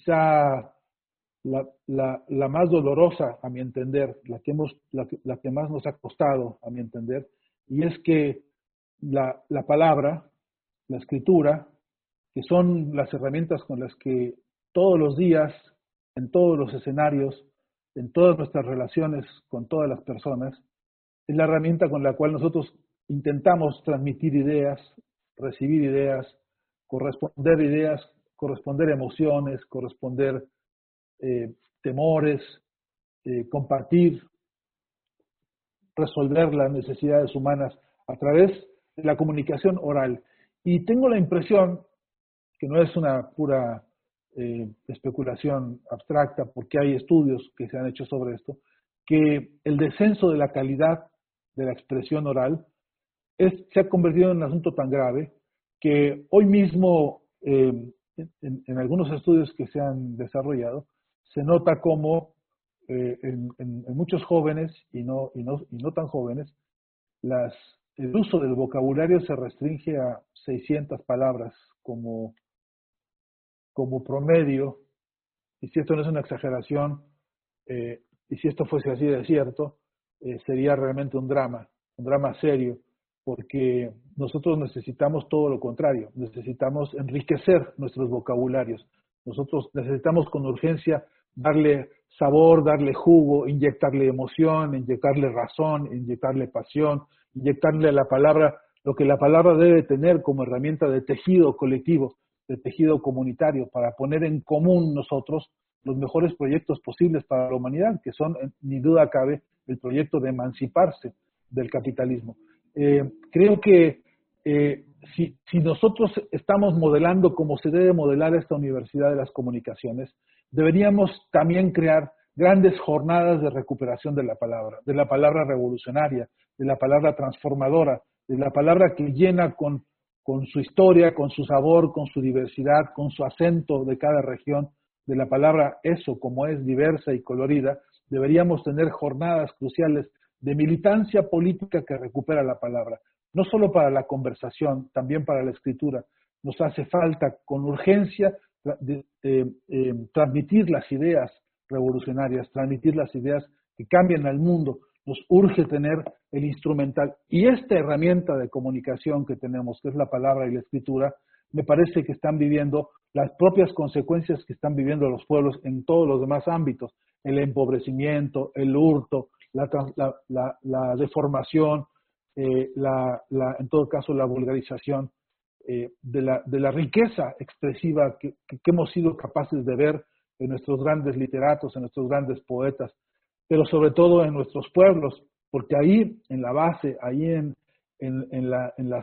E: la más dolorosa, a mi entender, la que más nos ha costado, a mi entender, y es que la palabra, la escritura, que son las herramientas con las que todos los días, en todos los escenarios, en todas nuestras relaciones con todas las personas, es la herramienta con la cual nosotros intentamos transmitir ideas, recibir ideas, corresponder emociones, corresponder temores, compartir, resolver las necesidades humanas a través de la comunicación oral. Y tengo la impresión, que no es una pura especulación abstracta, porque hay estudios que se han hecho sobre esto, que el descenso de la calidad de la expresión oral se ha convertido en un asunto tan grave que hoy mismo, en algunos estudios que se han desarrollado, se nota como en muchos jóvenes y no tan jóvenes, el uso del vocabulario se restringe a 600 palabras como promedio, y si esto no es una exageración, y si esto fuese así de cierto, sería realmente un drama serio, porque nosotros necesitamos todo lo contrario, necesitamos enriquecer nuestros vocabularios, nosotros necesitamos con urgencia darle sabor, darle jugo, inyectarle emoción, inyectarle razón, inyectarle pasión, inyectarle a la palabra lo que la palabra debe tener como herramienta de tejido colectivo, de tejido comunitario, para poner en común nosotros los mejores proyectos posibles para la humanidad, que son, ni duda cabe, el proyecto de emanciparse del capitalismo. Creo que si nosotros estamos modelando como se debe modelar esta Universidad de las Comunicaciones, deberíamos también crear grandes jornadas de recuperación de la palabra revolucionaria, de la palabra transformadora, de la palabra que llena con su historia, con su sabor, con su diversidad, con su acento de cada región, de la palabra eso, como es diversa y colorida. Deberíamos tener jornadas cruciales de militancia política que recupera la palabra, no solo para la conversación, también para la escritura. Nos hace falta con urgencia transmitir las ideas revolucionarias, transmitir las ideas que cambian al mundo. Nos urge tener el instrumental. Y esta herramienta de comunicación que tenemos, que es la palabra y la escritura, me parece que están viviendo las propias consecuencias que están viviendo los pueblos en todos los demás ámbitos: el empobrecimiento, el hurto, la deformación, en todo caso la vulgarización de la riqueza expresiva que hemos sido capaces de ver en nuestros grandes literatos, en nuestros grandes poetas, pero sobre todo en nuestros pueblos, porque ahí en la base, ahí en las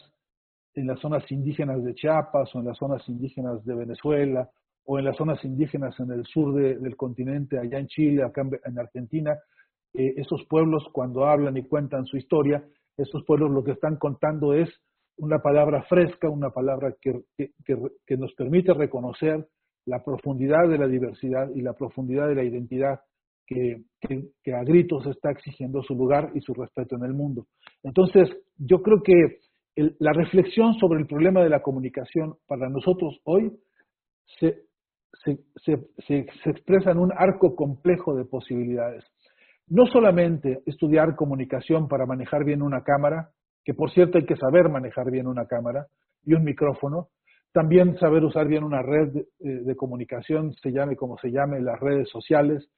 E: zonas indígenas de Chiapas, o en las zonas indígenas de Venezuela, o en las zonas indígenas en el sur del continente, allá en Chile, acá en Argentina, esos pueblos, cuando hablan y cuentan su historia, esos pueblos lo que están contando es una palabra fresca, una palabra que nos permite reconocer la profundidad de la diversidad y la profundidad de la identidad que a gritos está exigiendo su lugar y su respeto en el mundo. Entonces, yo creo que la reflexión sobre el problema de la comunicación para nosotros hoy se expresa en un arco complejo de posibilidades. No solamente estudiar comunicación para manejar bien una cámara, que por cierto hay que saber manejar bien una cámara y un micrófono, también saber usar bien una red de comunicación, se llame como se llame, las redes sociales,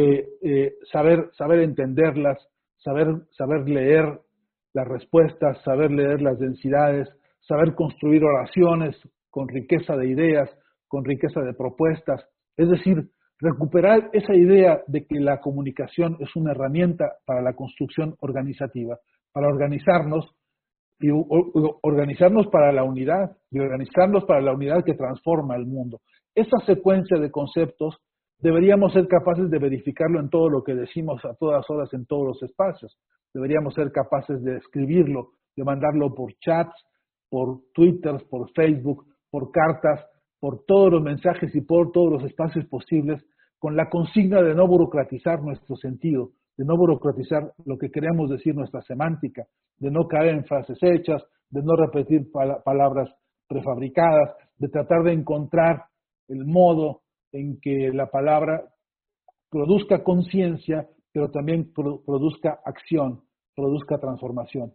E: saber entenderlas, saber leer las respuestas, saber leer las densidades, saber construir oraciones con riqueza de ideas, con riqueza de propuestas. Es decir, recuperar esa idea de que la comunicación es una herramienta para la construcción organizativa, para organizarnos y organizarnos para la unidad, y organizarnos para la unidad que transforma el mundo. Esa secuencia de conceptos deberíamos ser capaces de verificarlo en todo lo que decimos a todas horas en todos los espacios. Deberíamos ser capaces de escribirlo, de mandarlo por chats, por Twitter, por Facebook, por cartas, por todos los mensajes y por todos los espacios posibles, con la consigna de no burocratizar nuestro sentido, de no burocratizar lo que queremos decir, nuestra semántica, de no caer en frases hechas, de no repetir palabras prefabricadas, de tratar de encontrar el modo en que la palabra produzca conciencia, pero también produzca acción, produzca transformación.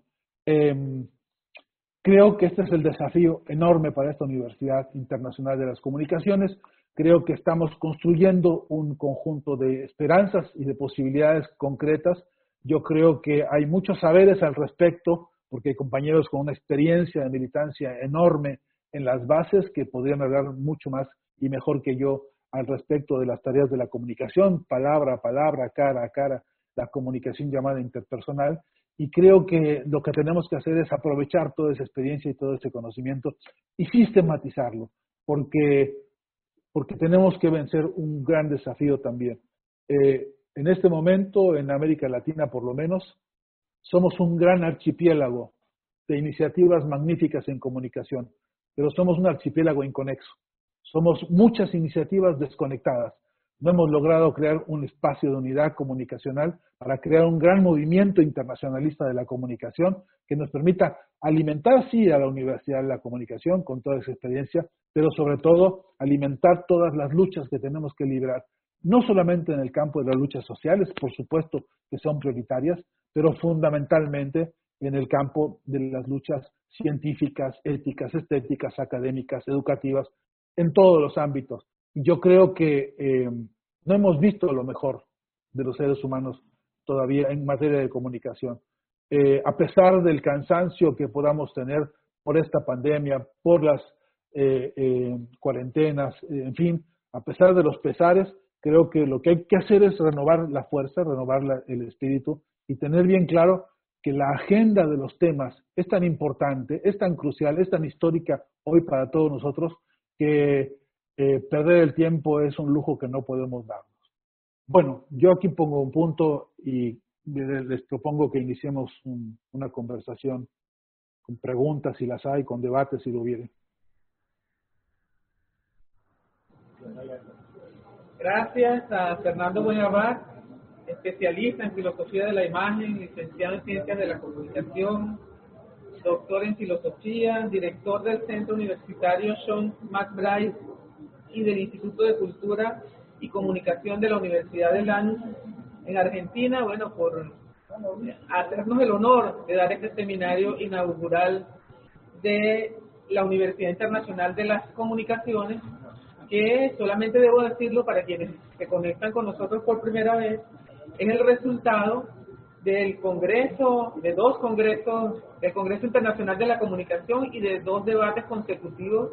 E: Creo que este es el desafío enorme para esta Universidad Internacional de las Comunicaciones. Creo que estamos construyendo un conjunto de esperanzas y de posibilidades concretas. Yo creo que hay muchos saberes al respecto, porque hay compañeros con una experiencia de militancia enorme en las bases que podrían hablar mucho más y mejor que yo al respecto de las tareas de la comunicación, palabra a palabra, cara a cara, la comunicación llamada interpersonal. Y creo que lo que tenemos que hacer es aprovechar toda esa experiencia y todo ese conocimiento y sistematizarlo, porque tenemos que vencer un gran desafío también. En este momento, en América Latina por lo menos, somos un gran archipiélago de iniciativas magníficas en comunicación, pero somos un archipiélago inconexo. Somos muchas iniciativas desconectadas. No hemos logrado crear un espacio de unidad comunicacional para crear un gran movimiento internacionalista de la comunicación que nos permita alimentar, sí, a la Universidad de la Comunicación con toda esa experiencia, pero sobre todo alimentar todas las luchas que tenemos que librar, no solamente en el campo de las luchas sociales, por supuesto que son prioritarias, pero fundamentalmente en el campo de las luchas científicas, éticas, estéticas, académicas, educativas, en todos los ámbitos. Y yo creo que no hemos visto lo mejor de los seres humanos todavía en materia de comunicación. A pesar del cansancio que podamos tener por esta pandemia, por las cuarentenas, en fin, a pesar de los pesares, creo que lo que hay que hacer es renovar la fuerza, renovar el espíritu y tener bien claro que la agenda de los temas es tan importante, es tan crucial, es tan histórica hoy para todos nosotros, que perder el tiempo es un lujo que no podemos darnos. Bueno, yo aquí pongo un punto y les propongo que iniciemos una conversación con preguntas si las hay, con debates si lo hubiere.
C: Gracias a Fernando Buenabad, especialista en filosofía de la imagen, licenciado en ciencias de la comunicación, doctor en filosofía, director del Centro Universitario John McBride y del Instituto de Cultura y Comunicación de la Universidad de Lanús en Argentina, bueno, por hacernos el honor de dar este seminario inaugural de la Universidad Internacional de las Comunicaciones, que solamente debo decirlo para quienes se conectan con nosotros por primera vez, es el resultado del Congreso, de dos congresos, del Congreso Internacional de la Comunicación y de dos debates consecutivos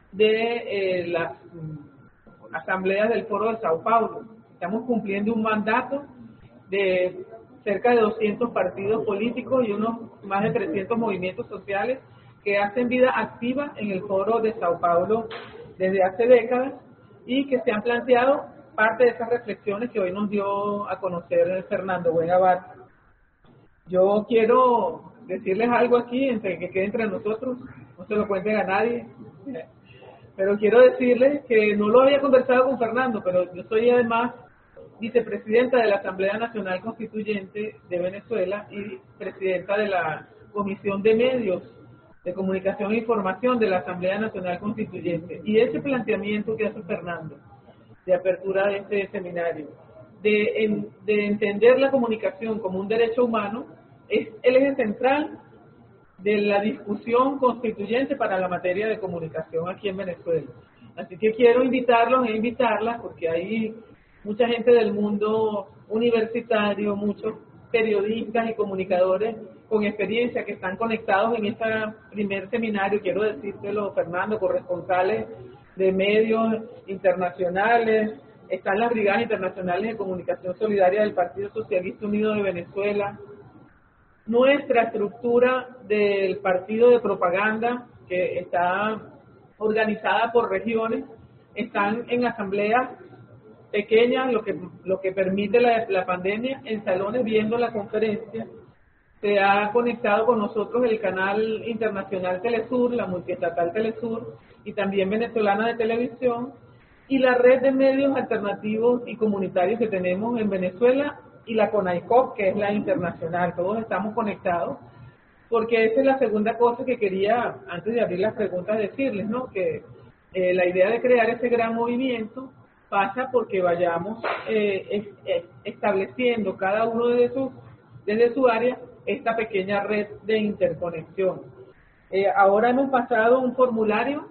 C: de las asambleas del Foro de Sao Paulo. Estamos cumpliendo un mandato de cerca de 200 partidos políticos y unos más de 300 movimientos sociales que hacen vida activa en el Foro de Sao Paulo desde hace décadas y que se han planteado parte de esas reflexiones que hoy nos dio a conocer Fernando Buenabad. Yo quiero decirles algo aquí, que quede entre nosotros, no se lo cuenten a nadie, pero quiero decirles que no lo había conversado con Fernando, pero yo soy además vicepresidenta de la Asamblea Nacional Constituyente de Venezuela y presidenta de la Comisión de Medios de Comunicación e Información de la Asamblea Nacional Constituyente. Y ese planteamiento que hace Fernando, de apertura de este seminario, de entender la comunicación como un derecho humano, es el eje central de la discusión constituyente para la materia de comunicación aquí en Venezuela. Así que quiero invitarlos e invitarlas, porque hay mucha gente del mundo universitario, muchos periodistas y comunicadores con experiencia que están conectados en este primer seminario. Quiero decírtelo, Fernando, corresponsales de medios internacionales, están las Brigadas Internacionales de Comunicación Solidaria del Partido Socialista Unido de Venezuela, nuestra estructura del partido de propaganda, que está organizada por regiones, están en asambleas pequeñas, lo que permite la pandemia, en salones viendo la conferencia. Se ha conectado con nosotros el canal internacional Telesur, la multiestatal Telesur, y también venezolana de televisión, y la red de medios alternativos y comunitarios que tenemos en Venezuela, y la CONAICOP, que es la internacional. Todos estamos conectados, porque esa es la segunda cosa que quería, antes de abrir las preguntas, decirles, ¿no? Que la idea de crear ese gran movimiento pasa porque vayamos estableciendo cada uno desde su área esta pequeña red de interconexión. Ahora hemos pasado un formulario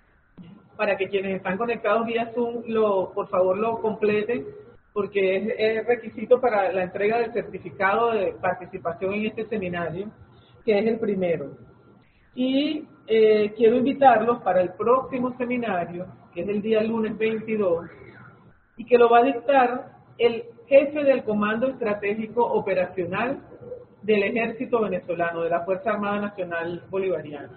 C: para que quienes están conectados vía Zoom, por favor lo completen, porque es requisito para la entrega del certificado de participación en este seminario, que es el primero. Y quiero invitarlos para el próximo seminario, que es el día lunes 22, y que lo va a dictar el jefe del Comando Estratégico Operacional del Ejército Venezolano, de la Fuerza Armada Nacional Bolivariana.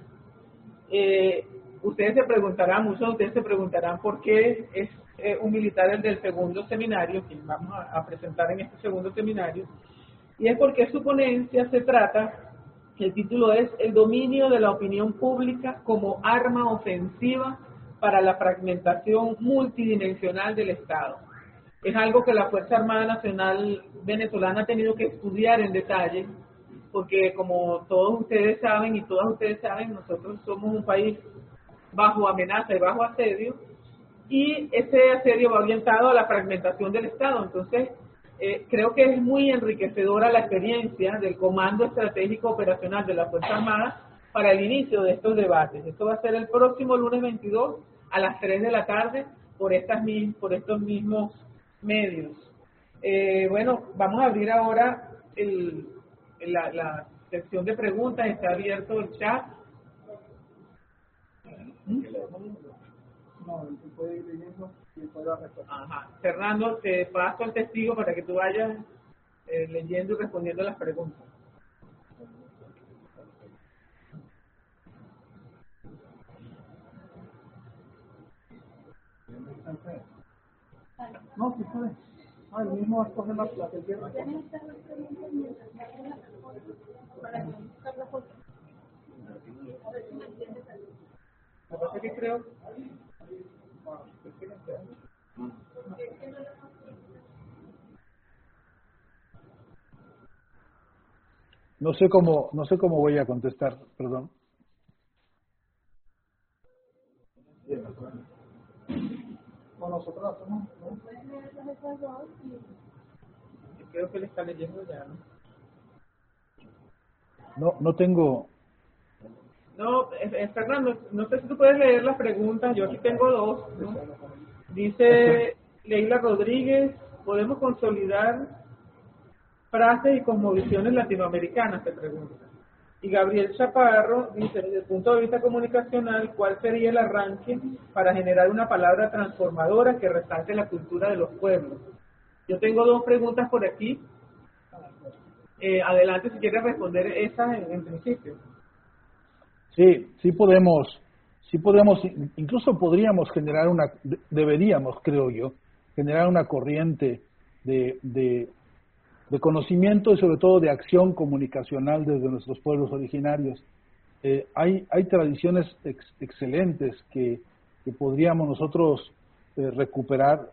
C: Ustedes se preguntarán, muchos de ustedes se preguntarán por qué es un militar el del segundo seminario, que vamos a presentar en este segundo seminario, y es porque su ponencia se trata, el título es El dominio de la opinión pública como arma ofensiva para la fragmentación multidimensional del Estado. Es algo que la Fuerza Armada Nacional Venezolana ha tenido que estudiar en detalle, porque como todos ustedes saben y todas ustedes saben, nosotros somos un país bajo amenaza y bajo asedio, y ese asedio va orientado a la fragmentación del Estado. Entonces, creo que es muy enriquecedora la experiencia del Comando Estratégico Operacional de la Fuerza Armada para el inicio de estos debates. Esto va a ser el próximo lunes 22 a las 3 de la tarde por estos mismos medios. Bueno, vamos a abrir ahora la sección de preguntas. Está abierto el chat. No, se puede ir leyendo y puedo responder. Ajá. Fernando, te paso el testigo para que tú vayas leyendo y respondiendo las preguntas.
E: No, sí puede. Ah, el mismo va a coger la que quiera.
C: Lo que pasa es que creo...
E: No sé cómo voy a contestar, perdón. O nosotros hacemos, ¿no?
C: Yo creo que le está leyendo ya, ¿no?
E: No tengo.
C: No, Fernando, no sé si tú puedes leer las preguntas, yo aquí tengo dos, ¿no? Dice Leila Rodríguez, ¿podemos consolidar frases y cosmovisiones latinoamericanas? Te pregunta. Y Gabriel Chaparro dice, desde el punto de vista comunicacional, ¿cuál sería el arranque para generar una palabra transformadora que resalte la cultura de los pueblos? Yo tengo dos preguntas por aquí. Adelante si quieres responder esas en principio.
E: Sí podemos, incluso podríamos generar deberíamos, creo yo, generar una corriente de conocimiento y sobre todo de acción comunicacional desde nuestros pueblos originarios. Hay tradiciones excelentes que podríamos nosotros recuperar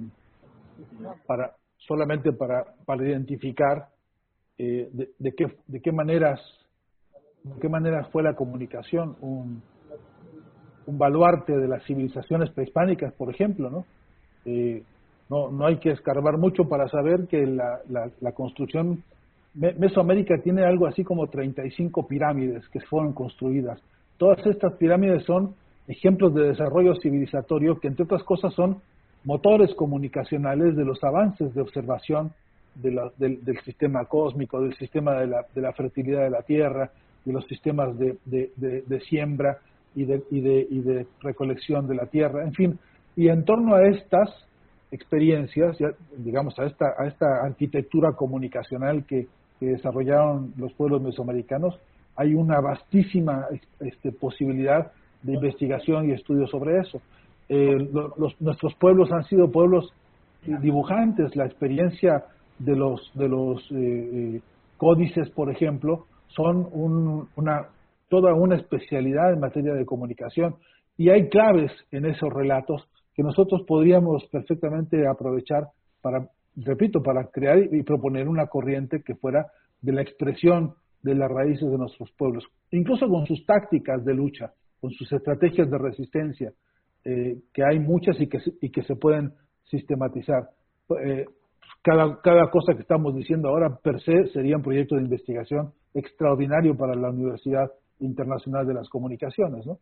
E: solamente para identificar de qué maneras fue la comunicación un baluarte de las civilizaciones prehispánicas, por ejemplo, ¿no? No hay que escarbar mucho para saber que la construcción, Mesoamérica tiene algo así como 35 pirámides que fueron construidas. Todas estas pirámides son ejemplos de desarrollo civilizatorio que, entre otras cosas, son motores comunicacionales de los avances de observación del sistema cósmico, del sistema de la fertilidad de la tierra, de los sistemas de siembra y de recolección de la tierra, en fin. Y en torno a estas experiencias, ya, digamos, a esta arquitectura comunicacional que desarrollaron los pueblos mesoamericanos, hay una vastísima posibilidad de investigación y estudio sobre eso. Nuestros pueblos han sido pueblos dibujantes. La experiencia de los códices, por ejemplo, son toda una especialidad en materia de comunicación, y hay claves en esos relatos que nosotros podríamos perfectamente aprovechar para crear y proponer una corriente que fuera de la expresión de las raíces de nuestros pueblos, incluso con sus tácticas de lucha, con sus estrategias de resistencia, que hay muchas y que se pueden sistematizar. Cada cosa que estamos diciendo ahora per se sería un proyecto de investigación extraordinario para la Universidad Internacional de las Comunicaciones, ¿no?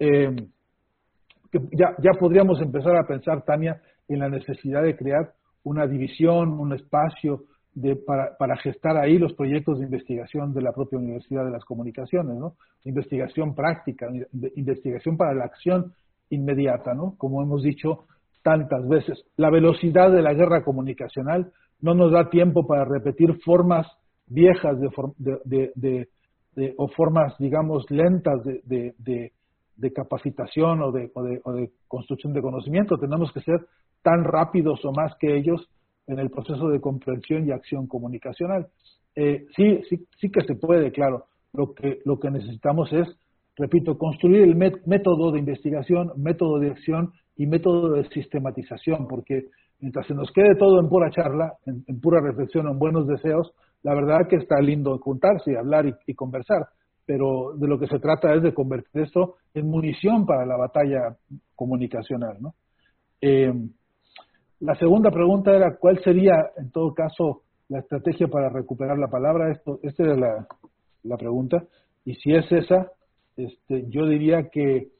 E: Que ya podríamos empezar a pensar, Tania, en la necesidad de crear una división, un espacio para gestar ahí los proyectos de investigación de la propia Universidad de las Comunicaciones, ¿no? Investigación práctica, investigación para la acción inmediata, ¿no? Como hemos dicho tantas veces, la velocidad de la guerra comunicacional no nos da tiempo para repetir formas viejas o formas, digamos, lentas de capacitación o de construcción de conocimiento. Tenemos que ser tan rápidos o más que ellos en el proceso de comprensión y acción comunicacional. Sí que se puede, claro. Lo que necesitamos es, repito, construir el método de investigación, método de acción y método de sistematización, porque mientras se nos quede todo en pura charla, en pura reflexión, en buenos deseos, la verdad que está lindo juntarse y hablar y conversar, pero de lo que se trata es de convertir esto en munición para la batalla comunicacional, ¿no? La segunda pregunta era, ¿cuál sería, en todo caso, la estrategia para recuperar la palabra? Esta era la pregunta, y si es esa, yo diría que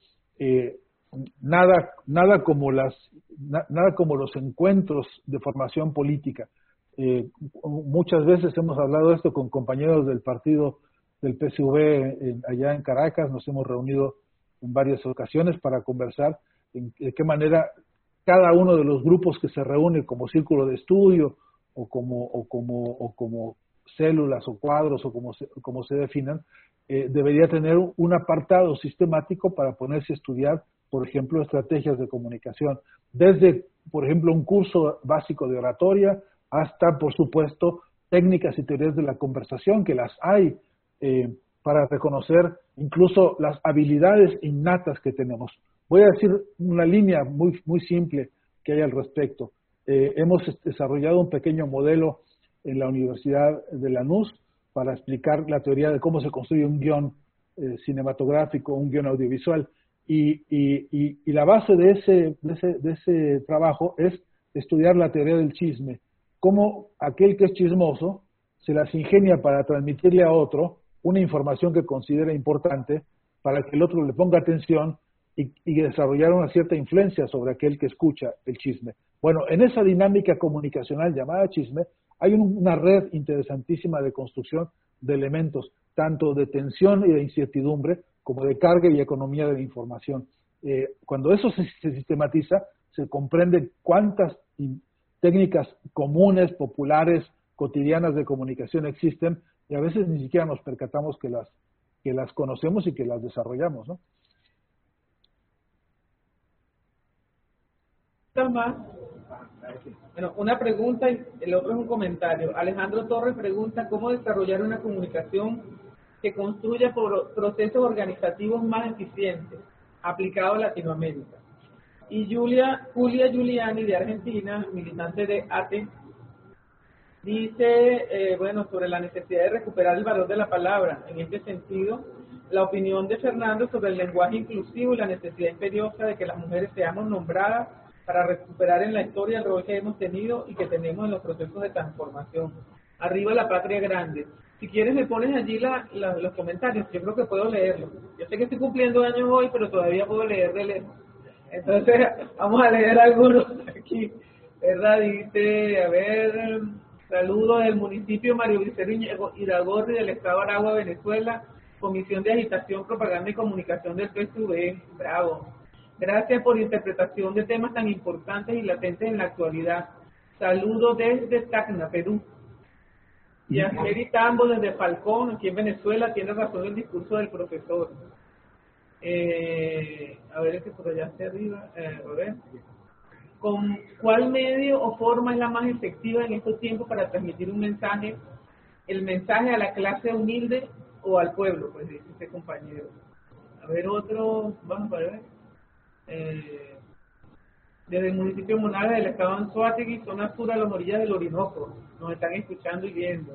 E: nada como los encuentros de formación política. Muchas veces hemos hablado esto con compañeros del partido del PSV allá en Caracas, nos hemos reunido en varias ocasiones para conversar de qué manera cada uno de los grupos que se reúne como círculo de estudio o como células o cuadros o como se definan, debería tener un apartado sistemático para ponerse a estudiar, por ejemplo, estrategias de comunicación, desde por ejemplo, un curso básico de oratoria, hasta, por supuesto, técnicas y teorías de la conversación, que las hay, para reconocer incluso las habilidades innatas que tenemos. Voy a decir una línea muy simple que hay al respecto. Hemos desarrollado un pequeño modelo en la Universidad de Lanús para explicar la teoría de cómo se construye un guión cinematográfico, un guión audiovisual. Y la base de ese trabajo es estudiar la teoría del chisme, cómo aquel que es chismoso se las ingenia para transmitirle a otro una información que considera importante para que el otro le ponga atención y desarrollar una cierta influencia sobre aquel que escucha el chisme. Bueno, en esa dinámica comunicacional llamada chisme hay una red interesantísima de construcción de elementos, tanto de tensión y de incertidumbre, como de carga y economía de la información. Cuando eso se sistematiza, se comprende cuántas técnicas comunes, populares, cotidianas de comunicación existen, y a veces ni siquiera nos percatamos que las conocemos y que las desarrollamos, ¿no?
C: Más. Bueno, una pregunta y el otro es un comentario. Alejandro Torres pregunta cómo desarrollar una comunicación que construya procesos organizativos más eficientes aplicado a Latinoamérica. Y Julia Giuliani de Argentina, militante de ATE, dice, sobre la necesidad de recuperar el valor de la palabra. En este sentido, la opinión de Fernando sobre el lenguaje inclusivo y la necesidad imperiosa de que las mujeres seamos nombradas para recuperar en la historia el rol que hemos tenido y que tenemos en los procesos de transformación. Arriba la patria grande. Si quieres me pones allí los comentarios, yo creo que puedo leerlos. Yo sé que estoy cumpliendo años hoy, pero todavía puedo leer de lejos. Entonces, vamos a leer algunos aquí, ¿verdad? Dice, a ver, saludos del municipio Mario Vicero Iragorri del Estado de Aragua, Venezuela, Comisión de Agitación, Propaganda y Comunicación del PSV, bravo. Gracias por interpretación de temas tan importantes y latentes en la actualidad. Saludos desde Tacna, Perú. Yaceri Tambo desde Falcón, aquí en Venezuela, tiene razón el discurso del profesor. A ver, es que por allá hacia arriba, a ver. ¿Con cuál medio o forma es la más efectiva en estos tiempos para transmitir un mensaje, el mensaje a la clase humilde o al pueblo? Pues dice este compañero. A ver, otro, vamos a ver. Desde el municipio de Monagas del estado de Anzoátegui, zona sur a las orillas del Orinoco, nos están escuchando y viendo.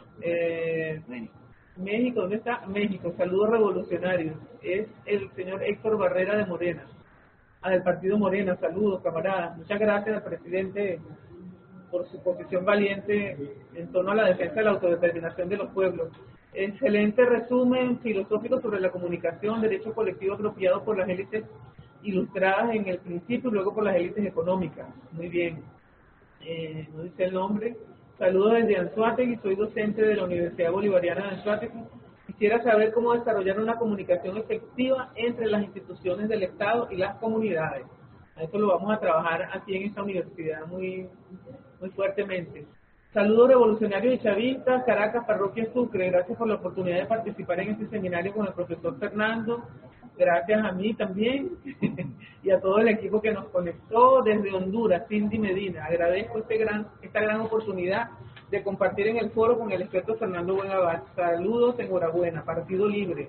C: México, ¿dónde está? México, saludos revolucionarios. Es el señor Héctor Barrera de Morena, del partido Morena. Saludos, camaradas. Muchas gracias al presidente por su posición valiente en torno a la defensa de la autodeterminación de los pueblos. Excelente resumen filosófico sobre la comunicación, derecho colectivo apropiado por las élites ilustradas en el principio y luego por las élites económicas. Muy bien. No dice el nombre. Saludos desde Anzoátegui, soy docente de la Universidad Bolivariana de Anzoátegui. Quisiera saber cómo desarrollar una comunicación efectiva entre las instituciones del Estado y las comunidades. A eso lo vamos a trabajar aquí en esta universidad muy fuertemente. Saludos revolucionarios y chavistas, Caracas, Parroquia Sucre. Gracias por la oportunidad de participar en este seminario con el profesor Fernando. Gracias a mí también y a todo el equipo que nos conectó desde Honduras, Cindy Medina. Agradezco esta gran oportunidad de compartir en el foro con el experto Fernando Buenabad. Saludos, enhorabuena, Partido Libre.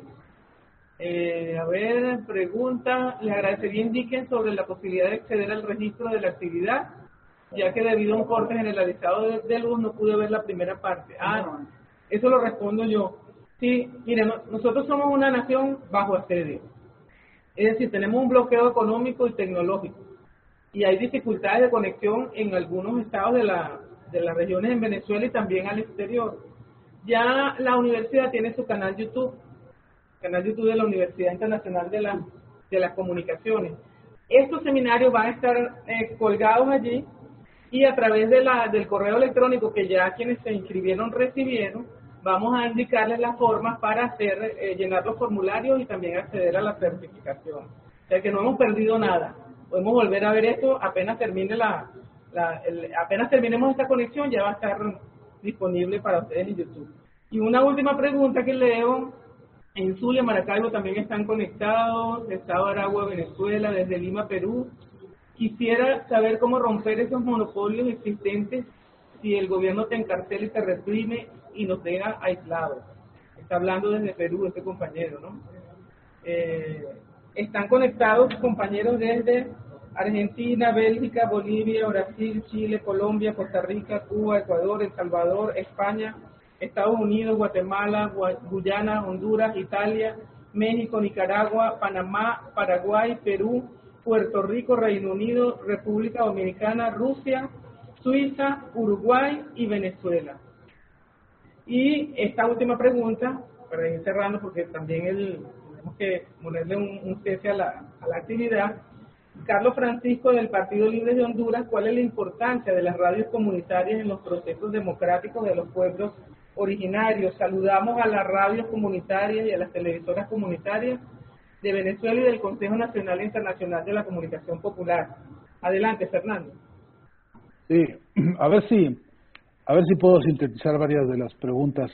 C: A ver, pregunta, les agradecería indiquen sobre la posibilidad de acceder al registro de la actividad, ya que debido a un corte generalizado de luz no pude ver la primera parte. No, eso lo respondo yo. Sí, miren, nosotros somos una nación bajo asedio. Es decir, tenemos un bloqueo económico y tecnológico. Y hay dificultades de conexión en algunos estados de las regiones en Venezuela y también al exterior. Ya la universidad tiene su canal YouTube de la Universidad Internacional de las Comunicaciones. Estos seminarios van a estar colgados allí y a través del correo electrónico que ya quienes se inscribieron recibieron, vamos a indicarles las formas para llenar los formularios y también acceder a la certificación. O sea que no hemos perdido nada. Podemos volver a ver esto apenas termine apenas terminemos esta conexión, ya va a estar disponible para ustedes en YouTube. Y una última pregunta que leo. En Zulia, Maracaibo también están conectados, Estado de Aragua, Venezuela, desde Lima, Perú. quisiera saber cómo romper esos monopolios existentes si el gobierno te encarcela y te reprime y nos deja aislados. Está hablando desde Perú este compañero, ¿no? Están conectados compañeros desde Argentina, Bélgica, Bolivia, Brasil, Chile, Colombia, Costa Rica, Cuba, Ecuador, El Salvador, España, Estados Unidos, Guatemala, Guyana, Honduras, Italia, México, Nicaragua, Panamá, Paraguay, Perú, Puerto Rico, Reino Unido, República Dominicana, Rusia, Suiza, Uruguay y Venezuela. Y esta última pregunta, para ir cerrando, porque también tenemos que ponerle un cese a la actividad. Carlos Francisco, del Partido Libre de Honduras, ¿cuál es la importancia de las radios comunitarias en los procesos democráticos de los pueblos originarios? Saludamos a las radios comunitarias y a las televisoras comunitarias de Venezuela y del Consejo Nacional e Internacional de la Comunicación Popular. Adelante, Fernando.
E: Sí, a ver si puedo sintetizar varias de las preguntas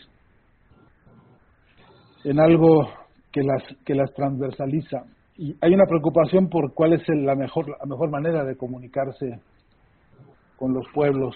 E: en algo que las transversaliza. Y hay una preocupación por cuál es la mejor manera de comunicarse con los pueblos.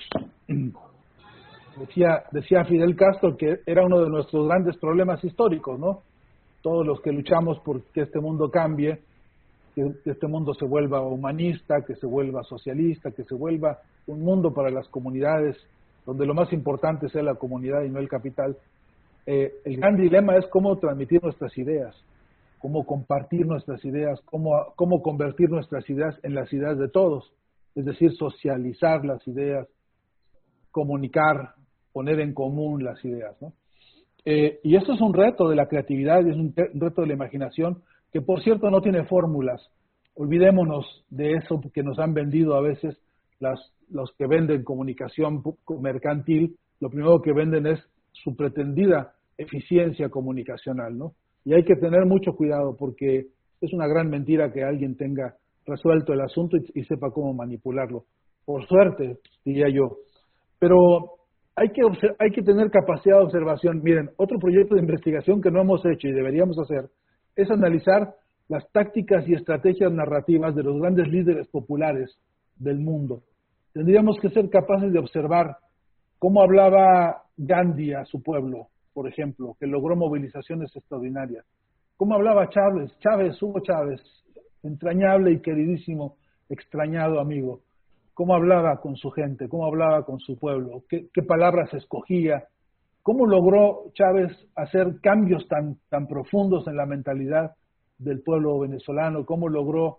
E: Decía Fidel Castro que era uno de nuestros grandes problemas históricos, ¿no? Todos los que luchamos por que este mundo cambie, que este mundo se vuelva humanista, que se vuelva socialista, que se vuelva un mundo para las comunidades, donde lo más importante sea la comunidad y no el capital. El gran dilema es cómo transmitir nuestras ideas, cómo compartir nuestras ideas, cómo convertir nuestras ideas en las ideas de todos, es decir, socializar las ideas, comunicar, poner en común las ideas, ¿no? Y esto es un reto de la creatividad, es un reto de la imaginación, que por cierto no tiene fórmulas. Olvidémonos de eso que nos han vendido a veces los que venden comunicación mercantil. Lo primero que venden es su pretendida eficiencia comunicacional, ¿no? Y hay que tener mucho cuidado porque es una gran mentira que alguien tenga resuelto el asunto y sepa cómo manipularlo. Por suerte, diría yo. Pero hay que tener capacidad de observación. Miren, otro proyecto de investigación que no hemos hecho y deberíamos hacer es analizar las tácticas y estrategias narrativas de los grandes líderes populares del mundo. Tendríamos que ser capaces de observar cómo hablaba Gandhi a su pueblo, por ejemplo, que logró movilizaciones extraordinarias. ¿Cómo hablaba Hugo Chávez, entrañable y queridísimo, extrañado amigo? ¿Cómo hablaba con su gente? ¿Cómo hablaba con su pueblo? ¿Qué palabras escogía? ¿Cómo logró Chávez hacer cambios tan profundos en la mentalidad del pueblo venezolano? ¿Cómo logró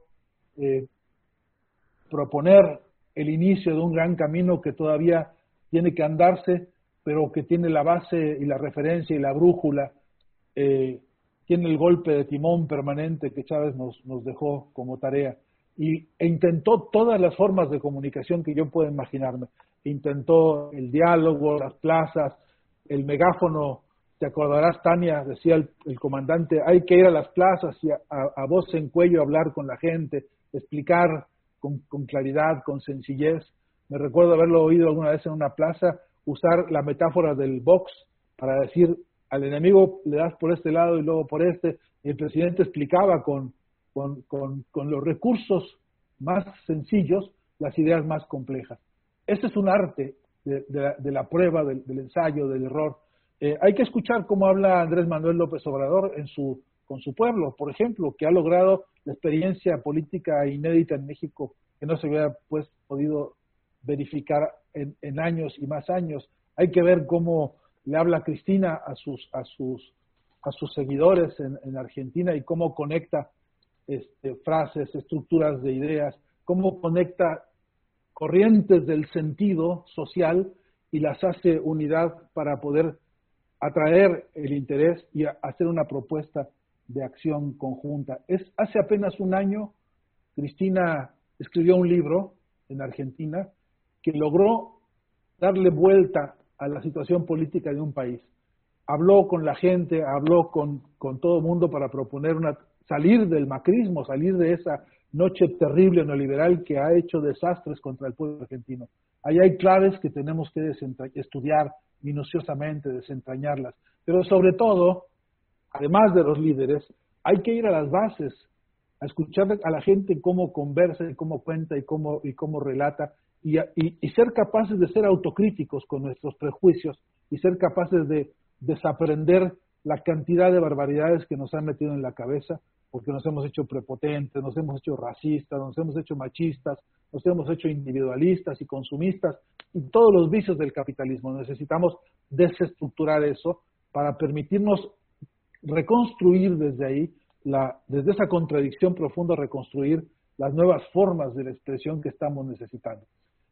E: proponer el inicio de un gran camino que todavía tiene que andarse, pero que tiene la base y la referencia y la brújula, tiene el golpe de timón permanente que Chávez nos dejó como tarea? E intentó todas las formas de comunicación que yo pueda imaginarme. Intentó el diálogo, las plazas, el megáfono. Te acordarás, Tania, decía el comandante, hay que ir a las plazas y a voz en cuello hablar con la gente, explicar con claridad, con sencillez. Me recuerdo haberlo oído alguna vez en una plaza, usar la metáfora del box para decir al enemigo le das por este lado y luego por este, y el presidente explicaba con los recursos más sencillos las ideas más complejas. Ese es un arte de la prueba, del ensayo, del error. Hay que escuchar cómo habla Andrés Manuel López Obrador con su pueblo, por ejemplo, que ha logrado la experiencia política inédita en México que no se había pues podido verificar en años y más años. Hay que ver cómo le habla Cristina a sus seguidores en Argentina y cómo conecta frases, estructuras de ideas, cómo conecta corrientes del sentido social y las hace unidad para poder atraer el interés y hacer una propuesta de acción conjunta. Hace apenas un año, Cristina escribió un libro en Argentina que logró darle vuelta a la situación política de un país. Habló con la gente, habló con todo el mundo para proponer salir del macrismo, salir de esa noche terrible neoliberal que ha hecho desastres contra el pueblo argentino. Ahí hay claves que tenemos que estudiar minuciosamente, desentrañarlas. Pero sobre todo, además de los líderes, hay que ir a las bases, a escuchar a la gente cómo conversa y cómo cuenta y cómo relata, y ser capaces de ser autocríticos con nuestros prejuicios y ser capaces de desaprender la cantidad de barbaridades que nos han metido en la cabeza, porque nos hemos hecho prepotentes, nos hemos hecho racistas, nos hemos hecho machistas, nos hemos hecho individualistas y consumistas, y todos los vicios del capitalismo. Necesitamos desestructurar eso para permitirnos reconstruir desde ahí, desde esa contradicción profunda, reconstruir las nuevas formas de la expresión que estamos necesitando.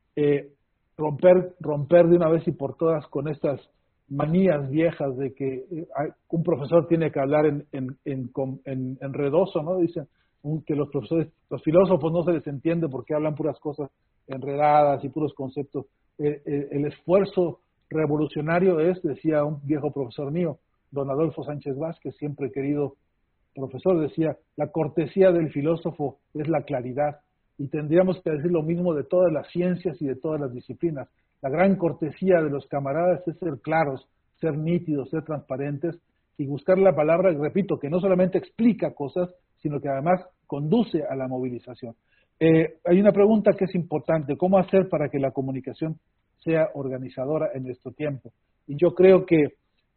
E: Romper de una vez y por todas con estas manías viejas de que un profesor tiene que hablar en enredoso, ¿no? Dicen que los filósofos no se les entiende porque hablan puras cosas enredadas y puros conceptos. El esfuerzo revolucionario decía un viejo profesor mío, don Adolfo Sánchez Vázquez, siempre querido profesor, decía, la cortesía del filósofo es la claridad, y tendríamos que decir lo mismo de todas las ciencias y de todas las disciplinas. La gran cortesía de los camaradas es ser claros, ser nítidos, ser transparentes y buscar la palabra, repito, que no solamente explica cosas, sino que además conduce a la movilización. Hay una pregunta que es importante, ¿cómo hacer para que la comunicación sea organizadora en nuestro tiempo? Y yo creo que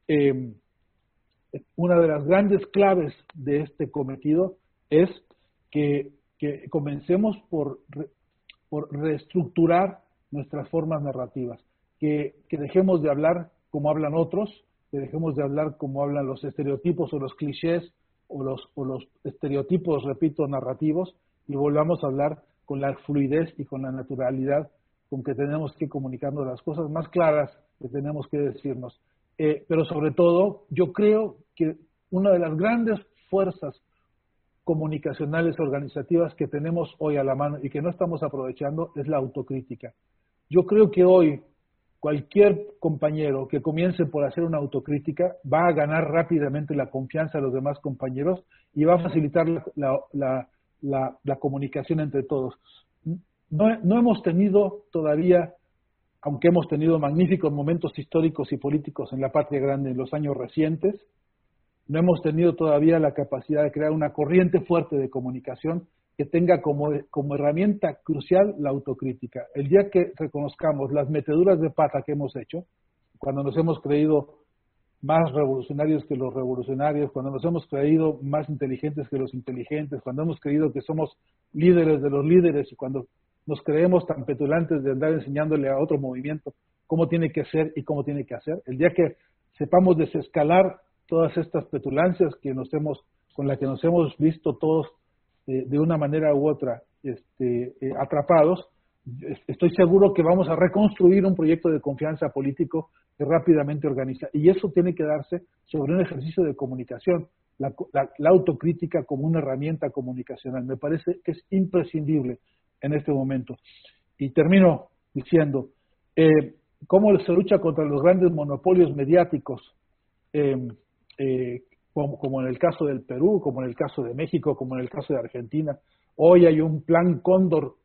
E: una de las grandes claves de este cometido es que comencemos por reestructurar nuestras formas narrativas, que dejemos de hablar como hablan otros, que dejemos de hablar como hablan los estereotipos o los clichés o los estereotipos, repito, narrativos, y volvamos a hablar con la fluidez y con la naturalidad con que tenemos que comunicarnos las cosas más claras que tenemos que decirnos. Pero sobre todo, yo creo que una de las grandes fuerzas comunicacionales organizativas que tenemos hoy a la mano y que no estamos aprovechando es la autocrítica. Yo creo que hoy cualquier compañero que comience por hacer una autocrítica va a ganar rápidamente la confianza de los demás compañeros y va a facilitar la comunicación entre todos. No hemos tenido todavía, aunque hemos tenido magníficos momentos históricos y políticos en la patria grande en los años recientes, no hemos tenido todavía la capacidad de crear una corriente fuerte de comunicación que tenga como herramienta crucial la autocrítica. El día que reconozcamos las meteduras de pata que hemos hecho, cuando nos hemos creído más revolucionarios que los revolucionarios, cuando nos hemos creído más inteligentes que los inteligentes, cuando hemos creído que somos líderes de los líderes y cuando nos creemos tan petulantes de andar enseñándole a otro movimiento cómo tiene que ser y cómo tiene que hacer, el día que sepamos desescalar todas estas petulancias con las que nos hemos visto todos de una manera u otra atrapados, estoy seguro que vamos a reconstruir un proyecto de confianza político que rápidamente organiza. Y eso tiene que darse sobre un ejercicio de comunicación, la autocrítica como una herramienta comunicacional. Me parece que es imprescindible en este momento. Y termino diciendo, ¿cómo se lucha contra los grandes monopolios mediáticos? Como en el caso del Perú, como en el caso de México, como en el caso de Argentina. Hoy hay un plan Cóndor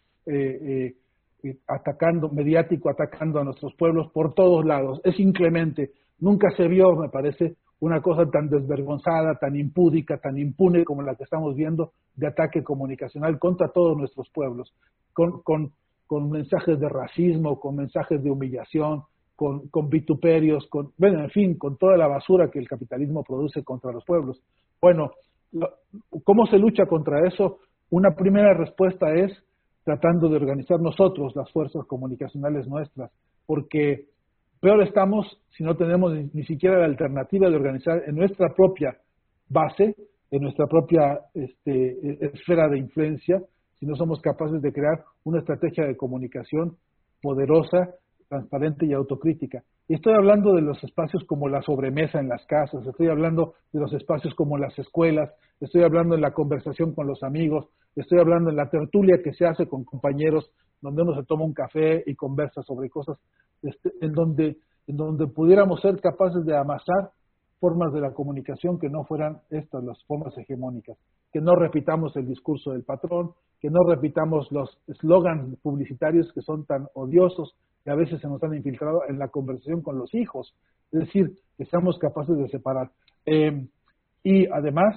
E: mediático atacando a nuestros pueblos por todos lados. Es inclemente. Nunca se vio, me parece, una cosa tan desvergonzada, tan impúdica, tan impune como la que estamos viendo de ataque comunicacional contra todos nuestros pueblos, con mensajes de racismo, con mensajes de humillación, con vituperios, en fin, con toda la basura que el capitalismo produce contra los pueblos. Bueno, ¿cómo se lucha contra eso? Una primera respuesta es tratando de organizar nosotros las fuerzas comunicacionales nuestras, porque peor estamos si no tenemos ni siquiera la alternativa de organizar en nuestra propia base, en nuestra propia esfera de influencia, si no somos capaces de crear una estrategia de comunicación poderosa, transparente y autocrítica. Y estoy hablando de los espacios como la sobremesa en las casas, estoy hablando de los espacios como las escuelas, estoy hablando en la conversación con los amigos, estoy hablando en la tertulia que se hace con compañeros, donde uno se toma un café y conversa sobre cosas, en donde pudiéramos ser capaces de amasar formas de la comunicación que no fueran estas las formas hegemónicas, que no repitamos el discurso del patrón, que no repitamos los eslogans publicitarios que son tan odiosos, que a veces se nos han infiltrado en la conversación con los hijos, es decir, que seamos capaces de separar. Y además,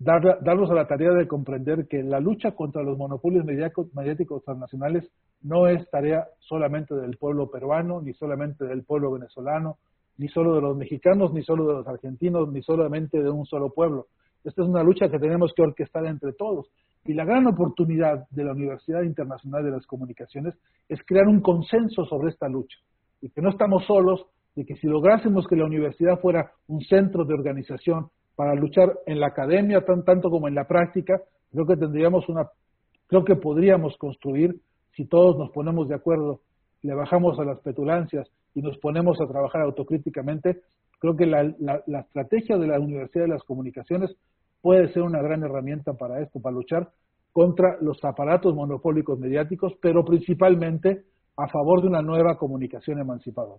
E: darnos a la tarea de comprender que la lucha contra los monopolios mediáticos transnacionales no es tarea solamente del pueblo peruano, ni solamente del pueblo venezolano, ni solo de los mexicanos, ni solo de los argentinos, ni solamente de un solo pueblo. Esta es una lucha que tenemos que orquestar entre todos. Y la gran oportunidad de la Universidad Internacional de las Comunicaciones es crear un consenso sobre esta lucha. Y que no estamos solos, de que si lográsemos que la universidad fuera un centro de organización para luchar en la academia, tanto como en la práctica, creo que podríamos construir, si todos nos ponemos de acuerdo, le bajamos a las petulancias y nos ponemos a trabajar autocríticamente, creo que la estrategia de la Universidad de las Comunicaciones puede ser una gran herramienta para esto, para luchar contra los aparatos monopólicos mediáticos, pero principalmente a favor de una nueva comunicación emancipadora.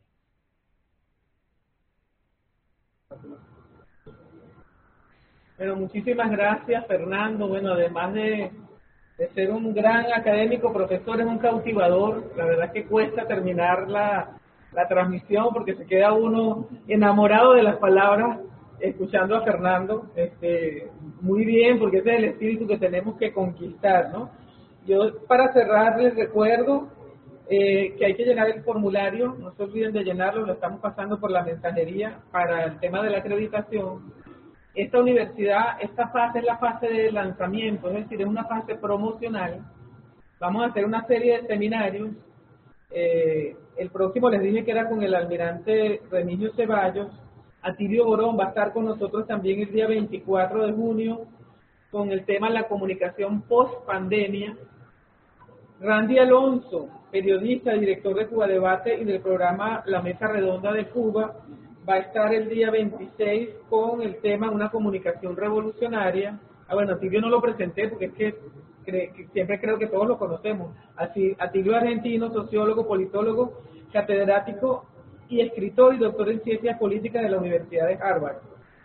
C: Bueno, muchísimas gracias, Fernando. Bueno, además de ser un gran académico, profesor, es un cautivador. La verdad es que cuesta terminar la transmisión porque se queda uno enamorado de las palabras escuchando a Fernando. Muy bien, porque ese es el espíritu que tenemos que conquistar, ¿no? Yo, para cerrar, les recuerdo que hay que llenar el formulario. No se olviden de llenarlo, lo estamos pasando por la mensajería para el tema de la acreditación. Esta universidad, esta fase es la fase de lanzamiento, es decir, es una fase promocional. Vamos a hacer una serie de seminarios. El próximo les dije que era con el almirante Remigio Ceballos. Atilio Borón va a estar con nosotros también el día 24 de junio con el tema la comunicación post-pandemia. Randy Alonso, periodista, director de Cuba Debate y del programa La Mesa Redonda de Cuba, va a estar el día 26 con el tema una comunicación revolucionaria. Bueno, Atilio no lo presenté porque es que siempre creo que todos lo conocemos. Atilio argentino, sociólogo, politólogo, catedrático y escritor y doctor en ciencias políticas de la Universidad de Harvard.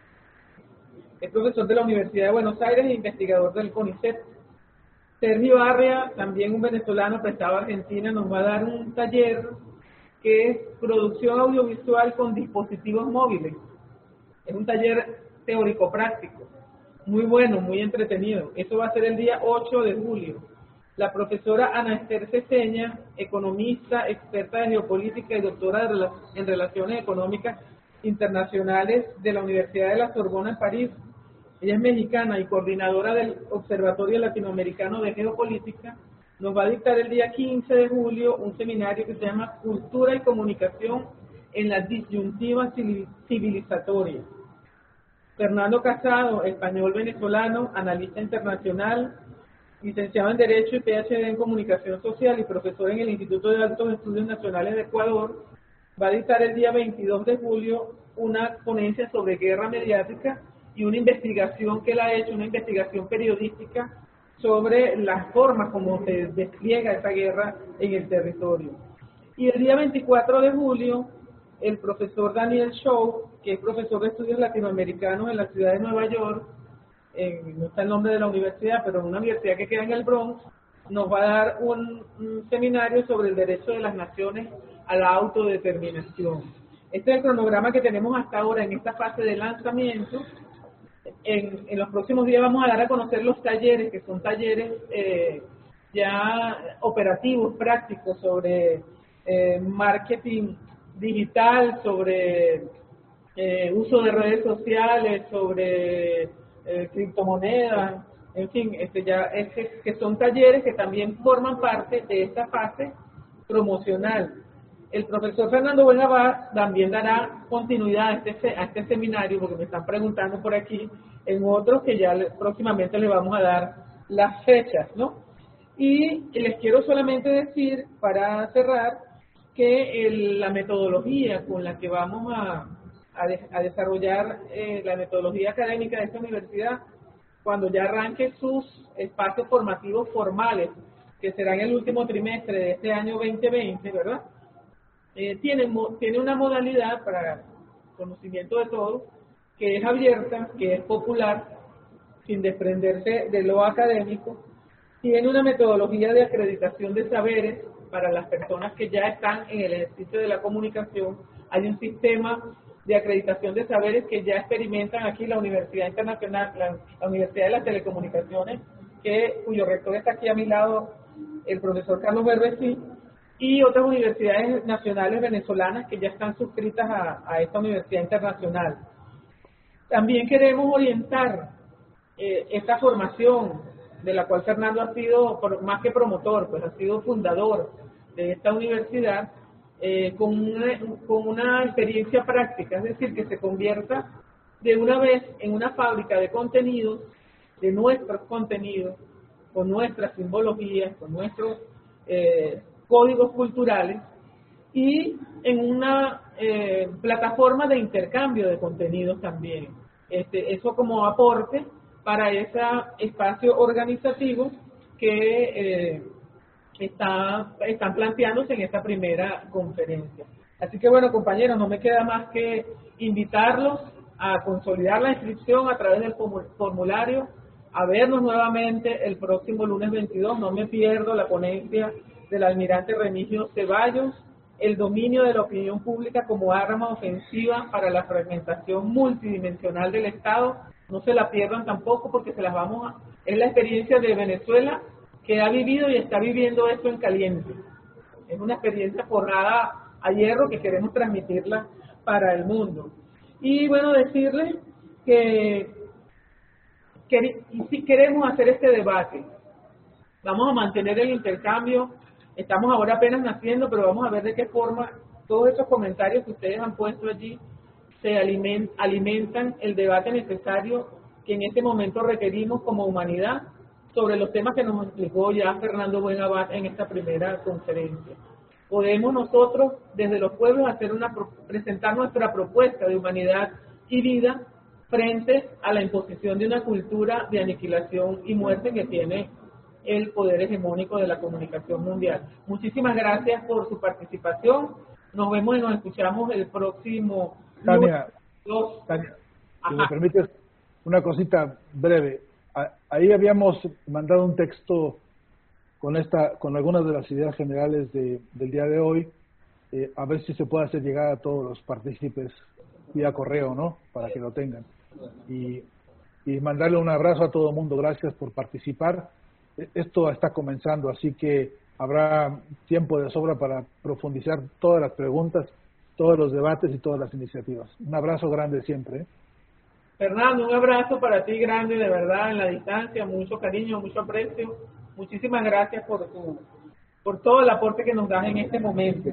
C: Es profesor de la Universidad de Buenos Aires e investigador del CONICET. Sergio Arria, también un venezolano prestado a Argentina, nos va a dar un taller que es producción audiovisual con dispositivos móviles. Es un taller teórico-práctico, muy bueno, muy entretenido. Eso va a ser el día 8 de julio. La profesora Ana Esther Ceseña, economista, experta de geopolítica y doctora en relaciones económicas internacionales de la Universidad de la Sorbona en París. Ella es mexicana y coordinadora del Observatorio Latinoamericano de Geopolítica. Nos va a dictar el día 15 de julio un seminario que se llama Cultura y Comunicación en la Disyuntiva Civilizatoria. Fernando Casado, español venezolano, analista internacional, licenciado en Derecho y PhD en Comunicación Social y profesor en el Instituto de Altos Estudios Nacionales de Ecuador, va a dictar el día 22 de julio una ponencia sobre guerra mediática y una investigación que él ha hecho, una investigación periodística sobre las formas como se despliega esa guerra en el territorio. Y el día 24 de julio, el profesor Daniel Shaw, que es profesor de estudios latinoamericanos en la ciudad de Nueva York, no está el nombre de la universidad, pero una universidad que queda en el Bronx, nos va a dar un seminario sobre el derecho de las naciones a la autodeterminación. Este es el cronograma que tenemos hasta ahora en esta fase de lanzamiento. En los próximos días vamos a dar a conocer los talleres, que son talleres ya operativos, prácticos, sobre marketing digital, sobre uso de redes sociales, sobre criptomonedas, en fin, que son talleres que también forman parte de esta fase promocional. El profesor Fernando Buenabad también dará continuidad a este seminario, porque me están preguntando por aquí, en otros que ya próximamente le vamos a dar las fechas, ¿no? Y les quiero solamente decir, para cerrar, que la metodología con la que vamos a desarrollar la metodología académica de esta universidad, cuando ya arranque sus espacios formativos formales, que será en el último trimestre de este año 2020, ¿verdad? Tiene una modalidad para conocimiento de todos, que es abierta, que es popular, sin desprenderse de lo académico. Tiene una metodología de acreditación de saberes para las personas que ya están en el ejercicio de la comunicación. Hay un sistema de acreditación de saberes que ya experimentan aquí la Universidad Internacional, la Universidad de las Telecomunicaciones, cuyo rector está aquí a mi lado, el profesor Carlos Berbesí, y otras universidades nacionales venezolanas que ya están suscritas a esta universidad internacional. También queremos orientar esta formación, de la cual Fernando ha sido más que promotor, pues ha sido fundador de esta universidad, con una experiencia práctica, es decir, que se convierta de una vez en una fábrica de contenidos, de nuestros contenidos, con nuestras simbologías, con nuestros códigos culturales, y en una plataforma de intercambio de contenidos también. Eso como aporte para ese espacio organizativo que están planteándose en esta primera conferencia. Así que bueno, compañeros, no me queda más que invitarlos a consolidar la inscripción a través del formulario, a vernos nuevamente el próximo lunes 22. No me pierdo la ponencia del almirante Remigio Ceballos, el dominio de la opinión pública como arma ofensiva para la fragmentación multidimensional del Estado. No se la pierdan tampoco, porque es la experiencia de Venezuela, que ha vivido y está viviendo esto en caliente. Es una experiencia forrada a hierro que queremos transmitirla para el mundo. Y bueno, decirles que si queremos hacer este debate, vamos a mantener el intercambio. Estamos ahora apenas naciendo, pero vamos a ver de qué forma todos esos comentarios que ustedes han puesto allí se alimentan el debate necesario que en este momento requerimos como humanidad sobre los temas que nos explicó ya Fernando Buenabad en esta primera conferencia. Podemos nosotros, desde los pueblos, presentar nuestra propuesta de humanidad y vida frente a la imposición de una cultura de aniquilación y muerte que tiene el poder hegemónico de la comunicación mundial. Muchísimas gracias por su participación. Nos vemos y nos escuchamos el próximo
E: Tania, si me permites una cosita breve. Ahí habíamos mandado un texto con algunas de las ideas generales del día de hoy, a ver si se puede hacer llegar a todos los partícipes vía correo, ¿no? Para que lo tengan. Y mandarle un abrazo a todo el mundo. Gracias por participar. Esto está comenzando, así que habrá tiempo de sobra para profundizar todas las preguntas, todos los debates y todas las iniciativas. Un abrazo grande siempre.
C: Fernando, un abrazo para ti grande, de verdad, en la distancia, mucho cariño, mucho aprecio. Muchísimas gracias por todo el aporte que nos das en este momento.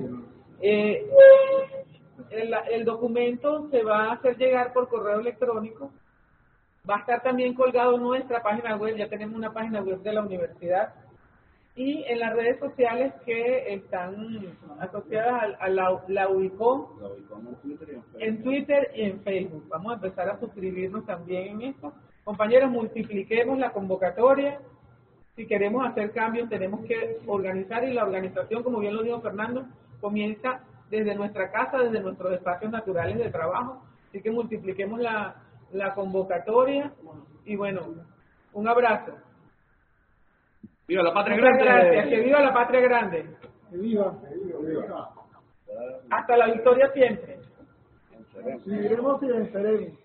C: El documento se va a hacer llegar por correo electrónico. Va a estar también colgado en nuestra página web. Ya tenemos una página web de la universidad. Y en las redes sociales que están asociadas a la UICOM, en Twitter y en Facebook. Vamos a empezar a suscribirnos también en esto. Compañeros, multipliquemos la convocatoria. Si queremos hacer cambios, tenemos que organizar, y la organización, como bien lo dijo Fernando, comienza desde nuestra casa, desde nuestros espacios naturales de trabajo. Así que multipliquemos la convocatoria y bueno, un abrazo.
F: ¡Viva la patria
C: grande!
F: Muchas
C: Gracias, que viva la patria grande.
D: Que viva, viva.
C: Hasta la victoria siempre.
D: Seguiremos y venceremos.